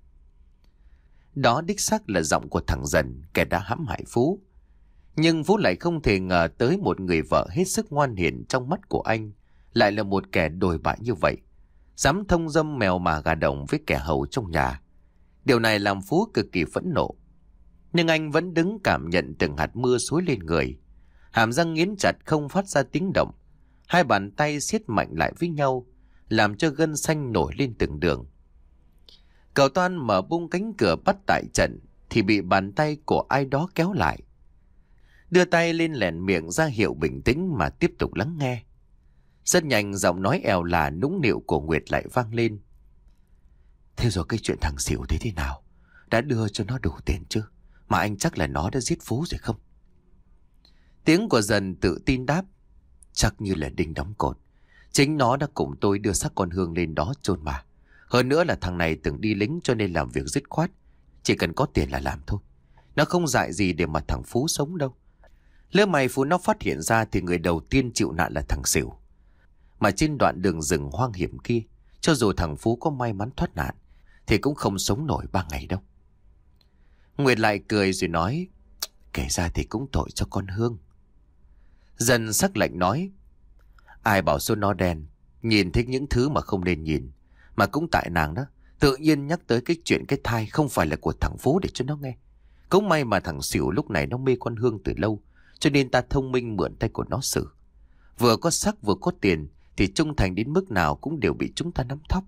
Đó đích xác là giọng của thằng Dần, kẻ đã hãm hại Phú. Nhưng Phú lại không thể ngờ tới một người vợ hết sức ngoan hiền trong mắt của anh lại là một kẻ đồi bại như vậy, dám thông dâm mèo mà gà đồng với kẻ hầu trong nhà. Điều này làm Phú cực kỳ phẫn nộ. Nhưng anh vẫn đứng cảm nhận từng hạt mưa xối lên người. Hàm răng nghiến chặt không phát ra tiếng động. Hai bàn tay siết mạnh lại với nhau, làm cho gân xanh nổi lên từng đường. Cậu toan mở bung cánh cửa bắt tại trận thì bị bàn tay của ai đó kéo lại. Đưa tay lên lèn miệng ra hiệu bình tĩnh mà tiếp tục lắng nghe. Rất nhanh giọng nói èo là nũng nịu của Nguyệt lại vang lên. Thế rồi cái chuyện thằng xỉu thế thế nào? Đã đưa cho nó đủ tiền chưa? Mà anh chắc là nó đã giết Phú rồi không? Tiếng của Dần tự tin đáp. Chắc như là đinh đóng cột. Chính nó đã cùng tôi đưa xác con Hương lên đó chôn mà. Hơn nữa là thằng này từng đi lính cho nên làm việc dứt khoát. Chỉ cần có tiền là làm thôi. Nó không dại gì để mà thằng Phú sống đâu. Lỡ mày Phú nó phát hiện ra thì người đầu tiên chịu nạn là thằng xỉu. Mà trên đoạn đường rừng hoang hiểm kia, cho dù thằng Phú có may mắn thoát nạn thì cũng không sống nổi ba ngày đâu. Nguyệt lại cười rồi nói, kể ra thì cũng tội cho con Hương. Dần sắc lạnh nói, ai bảo số nó đen, nhìn thích những thứ mà không nên nhìn. Mà cũng tại nàng đó, tự nhiên nhắc tới cái chuyện cái thai không phải là của thằng Phú để cho nó nghe. Cũng may mà thằng xỉu lúc này nó mê con Hương từ lâu, cho nên ta thông minh mượn tay của nó xử. Vừa có sắc vừa có tiền thì trung thành đến mức nào cũng đều bị chúng ta nắm thóp.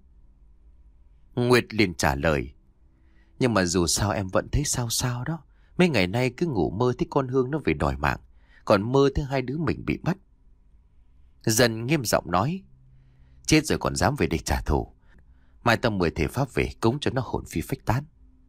Nguyệt liền trả lời, nhưng mà dù sao em vẫn thấy sao sao đó. Mấy ngày nay cứ ngủ mơ thấy con Hương nó về đòi mạng, còn mơ thấy hai đứa mình bị bắt. Dần nghiêm giọng nói, chết rồi còn dám về đây trả thù. Mai tầm mười thể pháp về cúng cho nó hồn phi phách tán.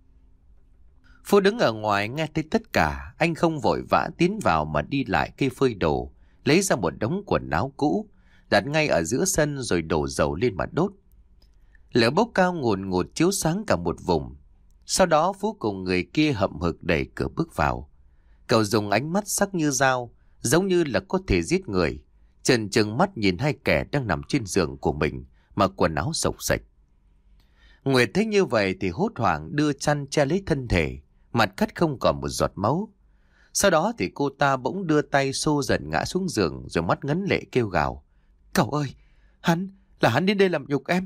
Phú đứng ở ngoài nghe thấy tất cả. Anh không vội vã tiến vào mà đi lại cây phơi đồ, lấy ra một đống quần áo cũ, đặt ngay ở giữa sân rồi đổ dầu lên mà đốt. Lửa bốc cao ngùn ngụt chiếu sáng cả một vùng. Sau đó Phú cùng người kia hậm hực đẩy cửa bước vào. Cậu dùng ánh mắt sắc như dao, giống như là có thể giết người, trần trừng mắt nhìn hai kẻ đang nằm trên giường của mình mà quần áo xộc xệch. Nguyệt thấy như vậy thì hốt hoảng đưa chăn che lấy thân thể, mặt cắt không còn một giọt máu. Sau đó thì cô ta bỗng đưa tay xô Dần ngã xuống giường rồi mắt ngấn lệ kêu gào, cậu ơi, hắn, là hắn đến đây làm nhục em.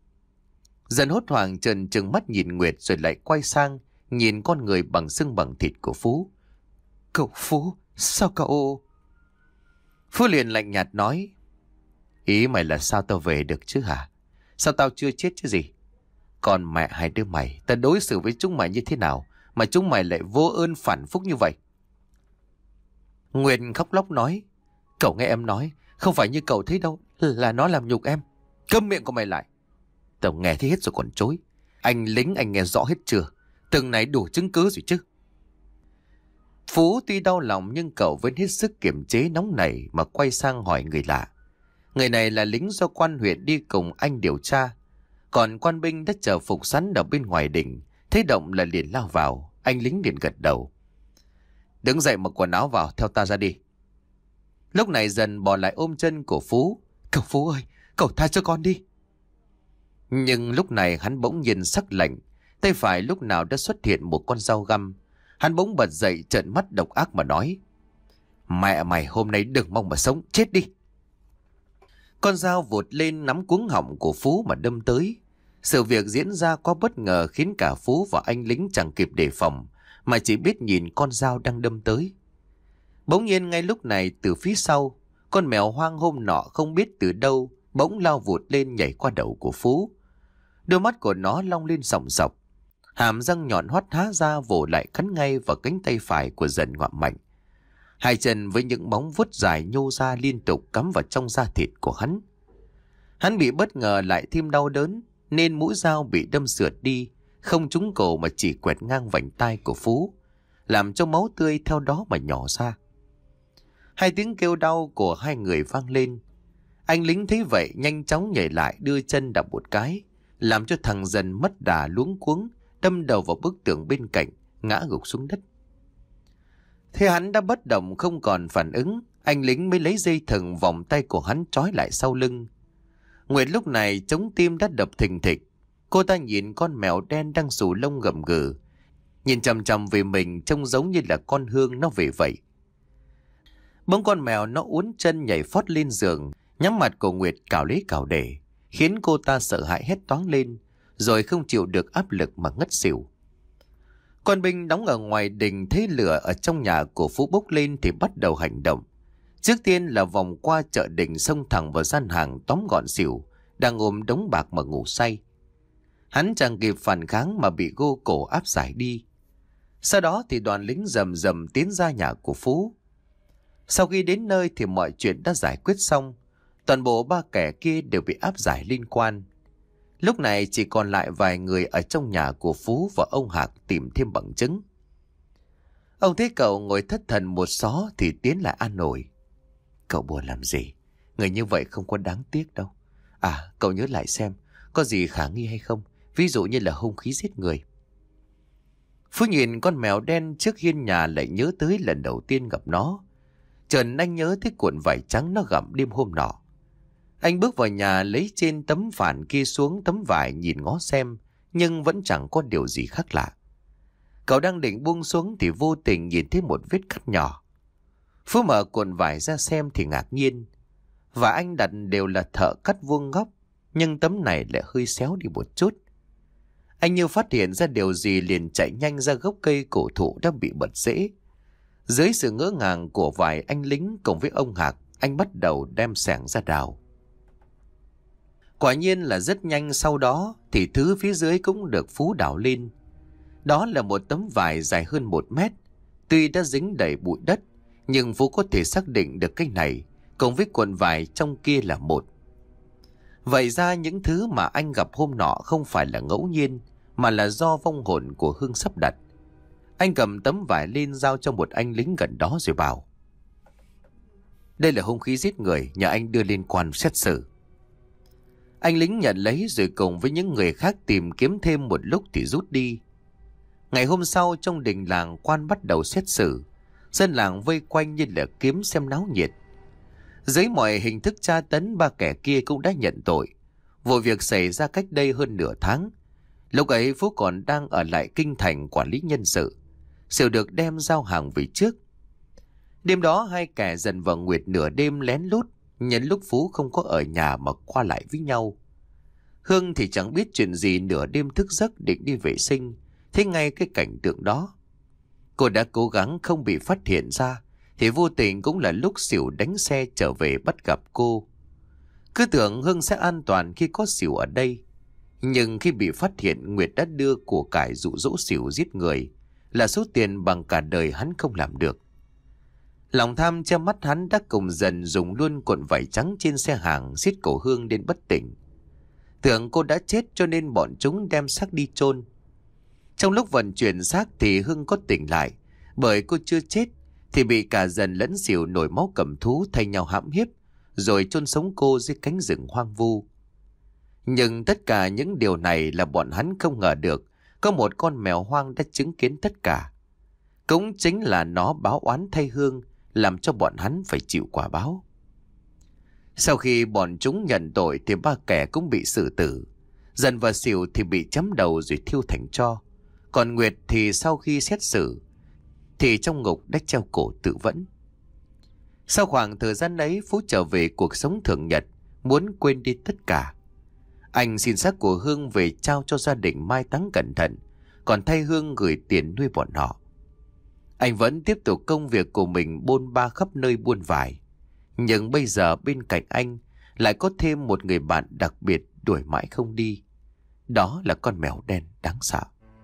Dần hốt hoảng trần trừng mắt nhìn Nguyệt rồi lại quay sang nhìn con người bằng xương bằng thịt của Phú. Cậu Phú, sao cậu... Phú liền lạnh nhạt nói, ý mày là sao tao về được chứ hả? Sao tao chưa chết chứ gì? Còn mẹ hai đứa mày, ta đối xử với chúng mày như thế nào mà chúng mày lại vô ơn phản phúc như vậy? Nguyệt khóc lóc nói, cậu nghe em nói, không phải như cậu thấy đâu, là nó làm nhục em. Câm miệng của mày lại. Tao nghe thấy hết rồi còn chối. Anh lính anh nghe rõ hết chưa? Từng này đủ chứng cứ rồi chứ. Phú tuy đau lòng nhưng cậu vẫn hết sức kiềm chế nóng nảy mà quay sang hỏi người lạ. Người này là lính do quan huyện đi cùng anh điều tra. Còn quan binh đã chờ phục sẵn ở bên ngoài đỉnh, thấy động là liền lao vào. Anh lính liền gật đầu. Đứng dậy mặc quần áo vào, theo ta ra đi. Lúc này Dần bỏ lại ôm chân của Phú. Cậu Phú ơi, cậu tha cho con đi. Nhưng lúc này hắn bỗng nhiên sắc lạnh, tay phải lúc nào đã xuất hiện một con dao găm. Hắn bỗng bật dậy trợn mắt độc ác mà nói, mẹ mày hôm nay đừng mong mà sống, chết đi. Con dao vụt lên nắm cuống họng của Phú mà đâm tới. Sự việc diễn ra quá bất ngờ khiến cả Phú và anh lính chẳng kịp đề phòng, mà chỉ biết nhìn con dao đang đâm tới. Bỗng nhiên ngay lúc này từ phía sau, con mèo hoang hôm nọ không biết từ đâu bỗng lao vụt lên nhảy qua đầu của Phú. Đôi mắt của nó long lên sòng sọc, hàm răng nhọn hoắt há ra vồ lại cắn ngay vào cánh tay phải của Dần ngoạm mạnh. Hai chân với những móng vuốt dài nhô ra liên tục cắm vào trong da thịt của hắn. Hắn bị bất ngờ lại thêm đau đớn, nên mũi dao bị đâm sượt đi, không trúng cổ mà chỉ quẹt ngang vành tai của Phú, làm cho máu tươi theo đó mà nhỏ ra. Hai tiếng kêu đau của hai người vang lên. Anh lính thấy vậy nhanh chóng nhảy lại đưa chân đạp một cái, làm cho thằng Dần mất đà luống cuống, đâm đầu vào bức tường bên cạnh, ngã gục xuống đất. Thế hắn đã bất động không còn phản ứng, anh lính mới lấy dây thừng vòng tay của hắn trói lại sau lưng. Nguyệt lúc này chống tim đã đập thình thịch. Cô ta nhìn con mèo đen đang xù lông gầm gừ, nhìn chằm chằm về mình trông giống như là con Hương nó về vậy. Bỗng con mèo nó uốn chân nhảy phót lên giường, nhắm mặt của Nguyệt cào lấy cào để, khiến cô ta sợ hãi hét toáng lên, rồi không chịu được áp lực mà ngất xỉu. Con binh đóng ở ngoài đình thấy lửa ở trong nhà của Phú bốc lên thì bắt đầu hành động. Trước tiên là vòng qua chợ đình xông thẳng vào gian hàng tóm gọn xỉu đang ôm đống bạc mà ngủ say. Hắn chẳng kịp phản kháng mà bị gô cổ áp giải đi. Sau đó thì đoàn lính rầm rầm tiến ra nhà của Phú. Sau khi đến nơi thì mọi chuyện đã giải quyết xong. Toàn bộ ba kẻ kia đều bị áp giải liên quan. Lúc này chỉ còn lại vài người ở trong nhà của Phú và ông Hạc tìm thêm bằng chứng. Ông thấy cậu ngồi thất thần một xó thì tiến lại an ủi. Cậu buồn làm gì? Người như vậy không có đáng tiếc đâu. À, cậu nhớ lại xem, có gì khả nghi hay không? Ví dụ như là hung khí giết người. Phú nhìn con mèo đen trước hiên nhà lại nhớ tới lần đầu tiên gặp nó. Trần anh nhớ tới cuộn vải trắng nó gặm đêm hôm nọ. Anh bước vào nhà lấy trên tấm phản kia xuống tấm vải nhìn ngó xem, nhưng vẫn chẳng có điều gì khác lạ. Cậu đang định buông xuống thì vô tình nhìn thấy một vết cắt nhỏ. Phú mở cuộn vải ra xem thì ngạc nhiên. Và anh đặt đều là thợ cắt vuông góc, nhưng tấm này lại hơi xéo đi một chút. Anh như phát hiện ra điều gì liền chạy nhanh ra gốc cây cổ thụ đã bị bật rễ. Dưới sự ngỡ ngàng của vài anh lính cùng với ông Hạc, anh bắt đầu đem xẻng ra đào. Quả nhiên là rất nhanh sau đó thì thứ phía dưới cũng được Phú đào lên. Đó là một tấm vải dài hơn một mét. Tuy đã dính đầy bụi đất, nhưng Phú có thể xác định được cái này cùng với cuộn vải trong kia là một. Vậy ra những thứ mà anh gặp hôm nọ không phải là ngẫu nhiên, mà là do vong hồn của Hương sắp đặt. Anh cầm tấm vải lên giao cho một anh lính gần đó rồi bảo. Đây là hung khí giết người, nhờ anh đưa liên quan xét xử. Anh lính nhận lấy rồi cùng với những người khác tìm kiếm thêm một lúc thì rút đi. Ngày hôm sau trong đình làng quan bắt đầu xét xử. Dân làng vây quanh như là kiếm xem náo nhiệt. Dưới mọi hình thức tra tấn, ba kẻ kia cũng đã nhận tội. Vụ việc xảy ra cách đây hơn nửa tháng. Lúc ấy Phú còn đang ở lại kinh thành quản lý nhân sự. Sỉu được đem giao hàng về trước. Đêm đó hai kẻ Dần và Nguyệt nửa đêm lén lút, nhân lúc Phú không có ở nhà mà qua lại với nhau. Hương thì chẳng biết chuyện gì, nửa đêm thức giấc định đi vệ sinh, thấy ngay cái cảnh tượng đó. Cô đã cố gắng không bị phát hiện ra, thì vô tình cũng là lúc Sỉu đánh xe trở về bắt gặp cô. Cứ tưởng Hương sẽ an toàn khi có Sỉu ở đây. Nhưng khi bị phát hiện, Nguyệt đã đưa của cải dụ dỗ Sỉu giết người, là số tiền bằng cả đời hắn không làm được. Lòng tham che mắt hắn đã cùng Dần dùng luôn cuộn vải trắng trên xe hàng xiết cổ Hương đến bất tỉnh. Tưởng cô đã chết cho nên bọn chúng đem xác đi chôn. Trong lúc vận chuyển xác thì Hương có tỉnh lại, bởi cô chưa chết thì bị cả Dần lẫn Sỉu nổi máu cầm thú thay nhau hãm hiếp, rồi chôn sống cô dưới cánh rừng hoang vu. Nhưng tất cả những điều này là bọn hắn không ngờ được, có một con mèo hoang đã chứng kiến tất cả. Cũng chính là nó báo oán thay Hương, làm cho bọn hắn phải chịu quả báo. Sau khi bọn chúng nhận tội thì ba kẻ cũng bị xử tử. Dần và Sỉu thì bị chém đầu rồi thiêu thành tro. Còn Nguyệt thì sau khi xét xử thì trong ngục đã treo cổ tự vẫn. Sau khoảng thời gian ấy, Phú trở về cuộc sống thường nhật, muốn quên đi tất cả. Anh xin xác của Hương về trao cho gia đình mai táng cẩn thận, còn thay Hương gửi tiền nuôi bọn họ. Anh vẫn tiếp tục công việc của mình bôn ba khắp nơi buôn vải. Nhưng bây giờ bên cạnh anh lại có thêm một người bạn đặc biệt đuổi mãi không đi. Đó là con mèo đen đáng sợ.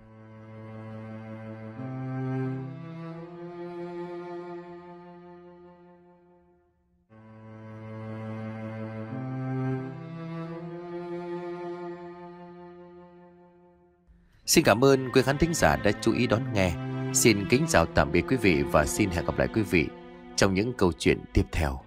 Xin cảm ơn quý khán thính giả đã chú ý đón nghe. Xin kính chào tạm biệt quý vị và xin hẹn gặp lại quý vị trong những câu chuyện tiếp theo.